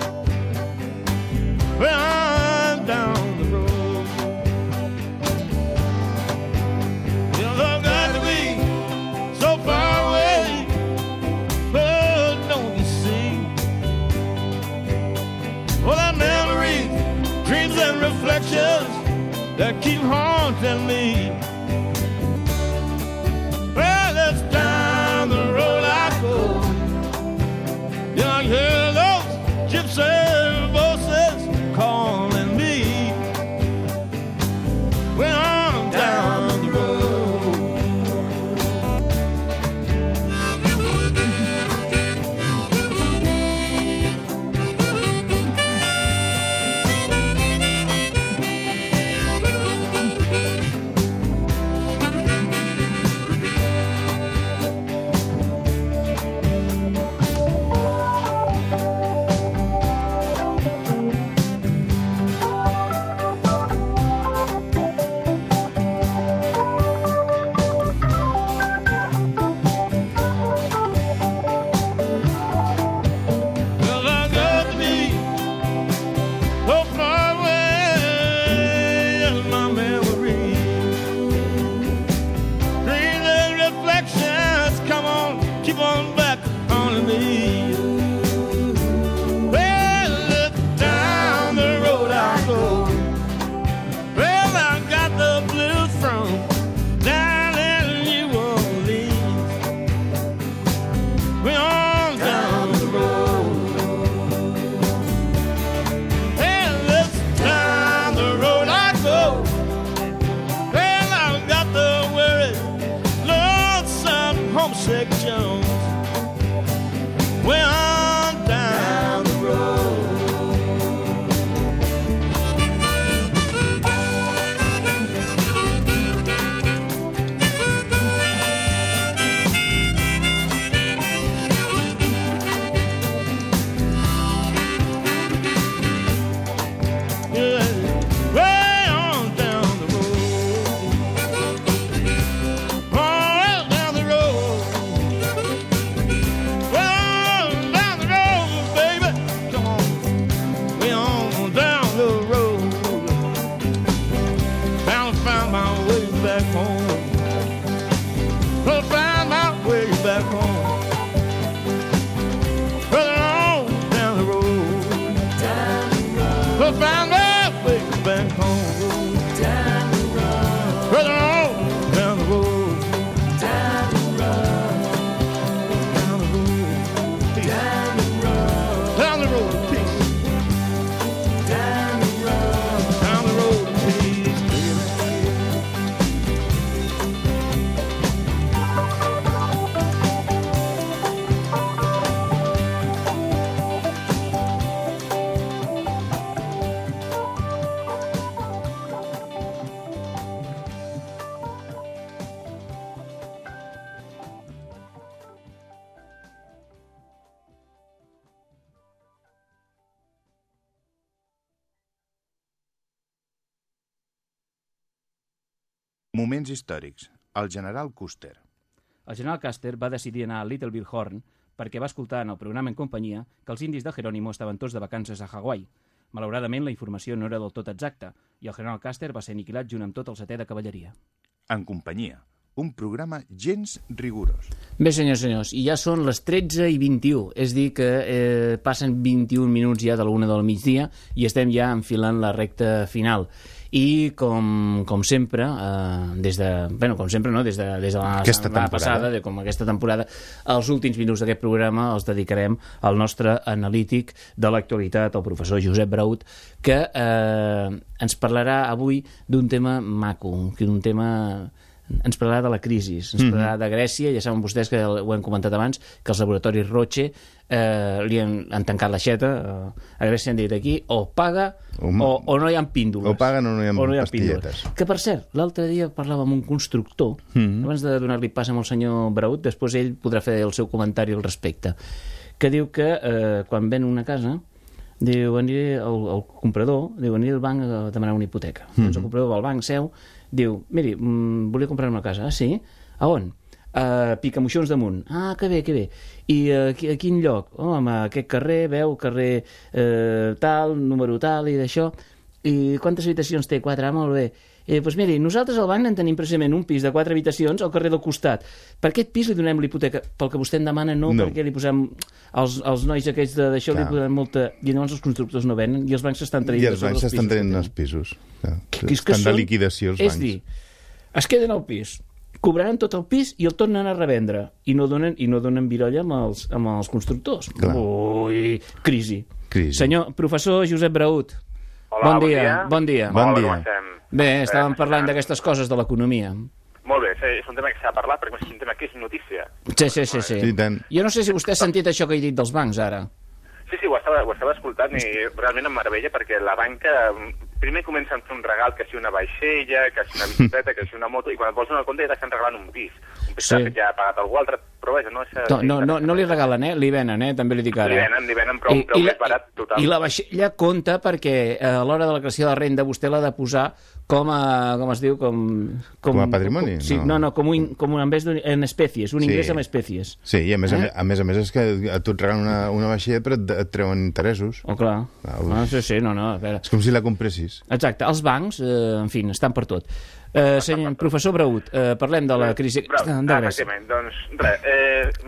Well, I'm down. That keep haunting me. Well, it's down the road I go. Yeah, I hear those gypsy voices calling me. Well, I'm down the road. Moments històrics. El general Custer. El general Custer va decidir anar a Little Bighorn perquè va escoltar en el programa En companyia que els indis de Jerónimo estaven tots de vacances a Hawaii. Malauradament, la informació no era del tot exacta i el general Custer va ser aniquilat junt amb tot el 7è de cavalleria. En companyia. un programa gens rigorós. Bé, senyors, i ja són les 13:21, és dir que passen 21 minuts ja de la 1 del migdia i estem ja enfilant la recta final. I com sempre, des de la setmana passada, com aquesta temporada, els últims minuts d'aquest programa els dedicarem al nostre analític de l'actualitat, el professor Josep Braut, que ens parlarà avui d'un tema maco, d'un tema... Ens parlarà de la crisi, ens parlarà de Grècia. Ja saben vostès, que ho hem comentat abans, que els laboratoris Roche li han tancat l'aixeta a Grècia. Han dit aquí o paga o no hi ha píndoles, o paguen o no hi ha pastilletes. Que per cert, l'altre dia parlava amb un constructor, abans de donar-li pas amb el senyor Braut, després ell podrà fer el seu comentari al respecte, que diu que quan ven una casa, diu, aniré al comprador, diu, aniré al banc a demanar una hipoteca. Doncs el comprador va al banc seu, diu, miri, volia comprar una casa. Ah, sí? A on? A Picamoixons damunt. Ah, que bé, que bé. I a quin lloc? Home, a aquest carrer, veu, carrer tal, número tal i d'això. I quantes habitacions té? 4? Ah, molt bé. Doncs miri, nosaltres al banc en tenim precisament un pis de 4 habitacions al carrer del costat. Per aquest pis li donem l'hipoteca? Pel que vostè en demana, no. Perquè li posem els nois aquests d'això, li posem molta... I llavors els constructors no venen i els bancs s'estan traient... I els bancs s'estan traient els pisos. Estan de liquidació els bancs. És dir, es queden al pis, cobraran tot el pis i el tornen a revendre. I no donen virolla amb els constructors. Ui, crisi. Senyor professor Josep Braut. Hola, bon dia. Hola, com estem? Bé, estàvem parlant d'aquestes coses de l'economia. Molt bé, és un tema que s'ha de parlar, perquè és un tema que és notícia. Sí. Jo no sé si vostè ha sentit això que he dit dels bancs, ara. Sí, ho estava escoltant i realment em meravella, perquè la banca primer comencen a fer un regal, que sigui una vaixella, que sigui una bicicleta, que sigui una moto, i quan et vols donar compte ja t'estan regalant un pis. Un pis que ja ha pagat algú altre, però vaja, no és... No li regalen, li venen, també li dic ara. Li venen però un preu més barat total. I la vaixella compta perquè a l'hora de la creació de la renda vostè l'ha de posar com es diu, com a patrimoni? No, com en vez en espècies, un ingrés en espècies. Sí, i a més és que a tu et regalen una vaixella però et treuen interessos. Oh, clar. Sí, no, a veure. És com si la compressis. Exacte, els bancs, en fi, estan per tot. Senyor professor Braut, parlem de la crisi de Grècia. Efectivament, doncs res,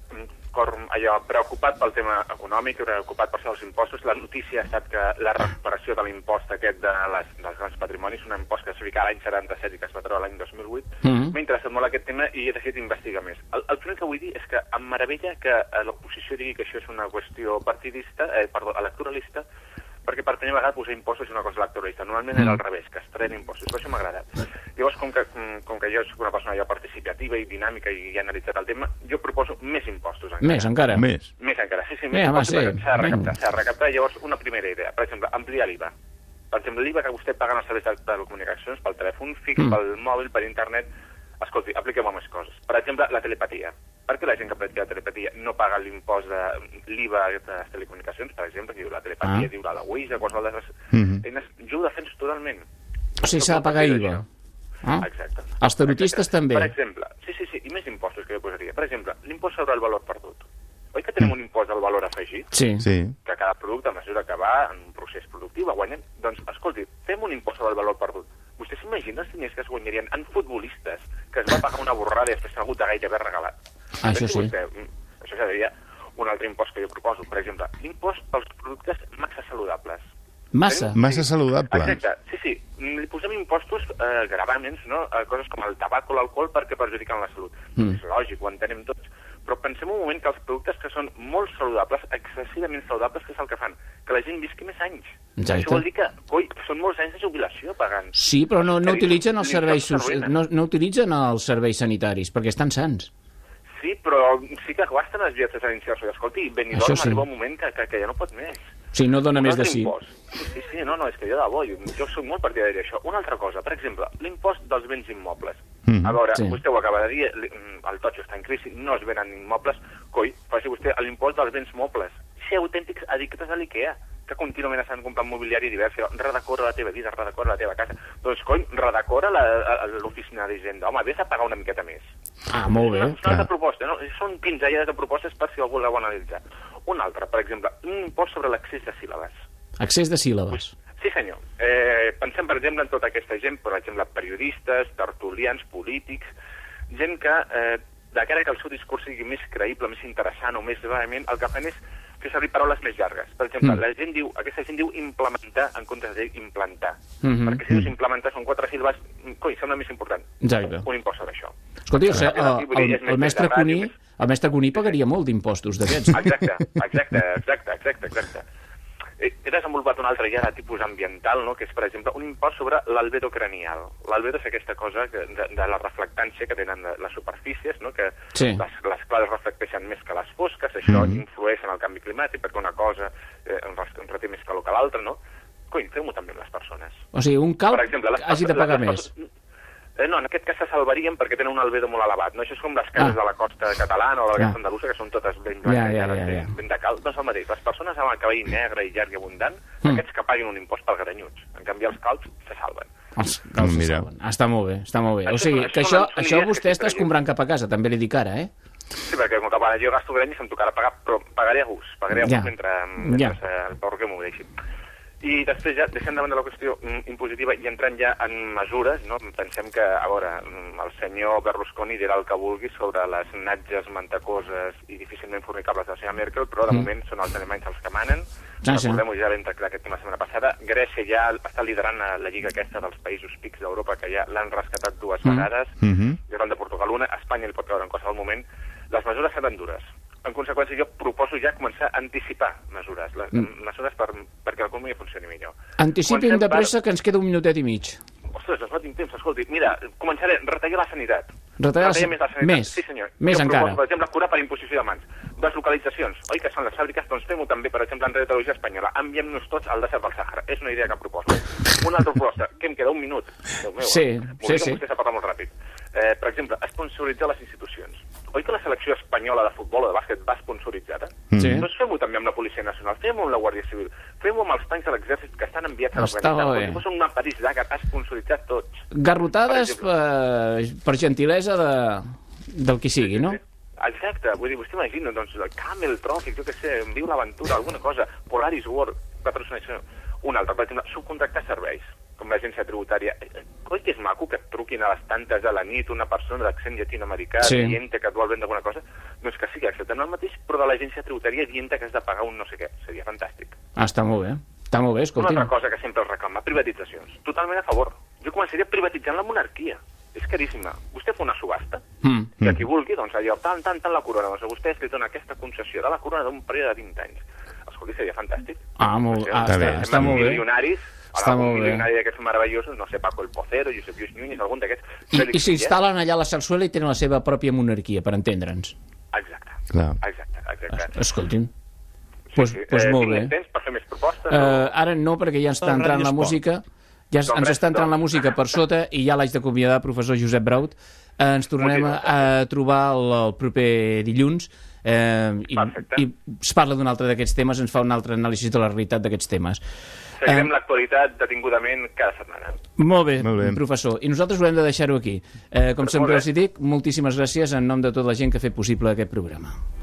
allò, preocupat pel tema econòmic, preocupat per els impostos. La notícia ha estat que la recuperació de l'impost aquest dels grans patrimonis, un impost que es fica l'any 77 i que es va treure l'any 2008, m'ha interessat molt aquest tema i he decidit investigar més. El primer que vull dir és que em meravella que l'oposició digui que això és una qüestió electoralista, perquè per primera vegada posar impostos és una cosa electoralista. Normalment era al revés, que es treien impostos. Per això m'ha agradat. Llavors, com que jo soc una persona ja participativa i dinàmica i he analitzat el tema, jo proposo més impostos encara. Més encara? Més encara, sí, més impostos. S'ha de recaptar. Llavors, una primera idea. Per exemple, ampliar l'IVA. Per exemple, l'IVA que vostè paga en els serveis de telecomunicacions, pel telèfon fix, pel mòbil, per internet. Escolti, apliquem-ho a més coses. Per exemple, la telepatia. Per què la gent que practica la telepatia no paga l'impost de l'IVA de les telecomunicacions, per exemple, que diu la telepatia, diu la Wiz, qualsevol de les eines? Jo ho defenso totalment. O sigui, s'ha de pagar IVA. Exacte. Els tarotistes també. Per exemple, sí, i més impostos que jo posaria. Per exemple, l'impost sobre el valor perdut. Oi que tenim un impost del valor afegit? Sí. Que cada producte, a mesura que va en un procés productiu, va guanyant. Doncs, escolti, fem un impost sobre el valor perdut. Vostè s'imagina els diners que es guanyarien en futbolistes, que es va pagar una borrada i després s'ha hagut de gairebé regalat? Això sí. Això seria un altre impost que jo proposo. Per exemple, l'impost pels productes massa saludables. Massa saludables. Exacte, sí. Li posem impostos, gravaments, no? A coses com el tabac o l'alcohol perquè perjudiquen la salut. És lògic, ho entenem tots. Però pensem un moment que els productes que són molt saludables, excessivament saludables, que és el que fan? Que la gent visqui més anys. Exacte. Això vol dir que, són molts anys de jubilació pagant. Sí, però no utilitzen els serveis no utilitzen els serveis sanitaris, perquè estan sans. Sí, però sí que gasten les vies residencials. Escolti, Benidorm arriba un moment que ja no pot més. Sí, no dona més de sí. Sí, no, és que jo de bo, jo soc molt partidari d'això. Una altra cosa, per exemple, l'impost dels béns immobles. A veure, vostè ho acaba de dir, el totxo està en crisi, no es venen immobles, faci vostè l'impost dels béns mobles. Ser autèntics addictes a l'IKEA, que contínuament estan comprant mobiliari divers, redecora la teva vida, redecora la teva casa. Doncs, redecora l'oficina d'Hisenda. Home, vés a pagar una miqueta més. Molt bé. És una altra proposta, no? Són pinzellades de propostes per si algú la vol analitzar. Una altra, per exemple, un impost sobre l'accés de síl·labes. Accés de síl·labes. Sí, senyor. Pensem, per exemple, en tota aquesta gent, per exemple, periodistes, tertulians, polítics, gent que, de cara que el seu discurs sigui més creïble, més interessant o més vehement, el que fan és fer servir paraules més llargues. Per exemple, aquesta gent diu implementar en comptes de implantar. Perquè si dius implementar són 4 síl·labes, sembla més important. Exacte. Un impost sobre això. Escolti, el mestre Cuní pagaria molt d'impostos d'aquests. Exacte. He desenvolupat un altre ja de tipus ambiental, no? Que és, per exemple, un impost sobre l'albedo cranial. L'albedo és aquesta cosa de la reflectància que tenen les superfícies, no? Que les clares reflecteixen més que les fosques, això influeix en el canvi climàtic, perquè una cosa reté més calor que l'altra, no? Fem-ho també amb les persones. O sigui, un calb hagi de pagar més. No, en aquest cas se salvarien perquè tenen un albedo molt elevat. No? Això és com les cases de la costa catalana o de la costa andalusa, que són totes ben blanques, ben de cal. Doncs el mateix. Les persones amb el cabell negre i llarg i abundant, aquests que paguin un impost per grenyuts. En canvi, els calbs se salven. Els calbs se salven. Està molt bé. O sigui, que això vostè està escombrant cap a casa, també li dic ara, eh? Sí, perquè com que jo gasto grenyes em tocarà pagar, però pagaré a gust. Pagaré a gust mentre el porc m'ho deixi. I després ja, deixant davant de la qüestió impositiva i entrant ja en mesures, no? Pensem que, a veure, el senyor Berlusconi dirà el que vulgui sobre les natges mantecoses i difícilment fornicables de la senyora Merkel, però de moment són els alemanys els que manen. Recordem-ho, ja vam tractar aquest tema la setmana passada. Grècia ja està liderant la lliga aquesta dels països pics d'Europa, que ja l'han rescatat 2 vegades, Irlanda, Portugal una, Espanya li pot caure en qualsevol moment. Les mesures seran dures. En conseqüència, jo proposo ja començar a anticipar mesures, mesures perquè l'economia funcioni millor. Anticipin de pressa, que ens queda un minutet i mig. Ostres, no tinc temps, escolti. Mira, començaré, retallar la sanitat. Retallar més la sanitat. Més? Sí, senyor. Més encara. Per exemple, curar per imposició de mans. Deslocalitzacions. Oi que són les fàbriques? Doncs fem-ho també, per exemple, en radiologia espanyola. Enviem-nos tots al desert del Sàhara. És una idea que proposo. Una altra proposta, que em queda un minut. Déu meu, sí. Vostè s'ha parlat molt ràpid. Per exemple, sponsoritzar les institucions. Oi que la selecció espanyola de futbol o de bàsquet va sponsoritzada? Sí. Doncs fem-ho també amb la Policia Nacional, fem-ho amb la Guàrdia Civil, fem-ho amb els tancs de l'exèrcit que estan enviats a l'Afganistan. Com si fos una París d'Àgar, esponsoritzat tots. Garrotades per gentilesa del qui sigui, no? Exacte, vull dir, vostè imagina, doncs, Camel Tròfic, jo què sé, Viu l'Aventura, alguna cosa, Polaris World, patrocinació. Un altre, per exemple, subcontractar serveis, com l'agència tributària. Oi que és maco que et truquin a les tantes de la nit una persona d'accent llatinoamericà dient que et vol vendre alguna cosa? Doncs que sigui acceptant el mateix, però de l'agència tributària dient que has de pagar un no sé què. Seria fantàstic. Està molt bé. Està molt bé, escolti. Una altra cosa que sempre es reclama, privatitzacions. Totalment a favor. Jo començaria privatitzant la monarquia. És caríssima. Vostè fa una subhasta, que qui vulgui, doncs allò, tant la corona, doncs a vostè li dona aquesta concessió de la corona d'un període de 20 anys. Escolti, seria fantàstic. Està molt bé. Milionaris, algun milionari d'aquests meravellosos, no sé, Paco el Pocero, Josep Lluís Núñez, algun d'aquests. I s'instal·len allà a la Sarsuela i tenen la seva pròpia monarquia, per entendre'ns. Exacte. Escolti'm. Doncs molt bé. Tinc temps per fer més propostes? Ara no, perquè ja està entrant la música. Ja ens està entrant la música per sota i ja l'haig d'acomiadar, professor Josep Braut. Ens tornarem a trobar el proper dilluns i es parla d'un altre d'aquests temes, ens fa un altre anàlisi de la realitat d'aquests temes. Seguirem l'actualitat detingudament cada setmana. Molt bé, professor. I nosaltres haurem de deixar-ho aquí. Com sempre els dic, moltíssimes gràcies en nom de tota la gent que ha fet possible aquest programa.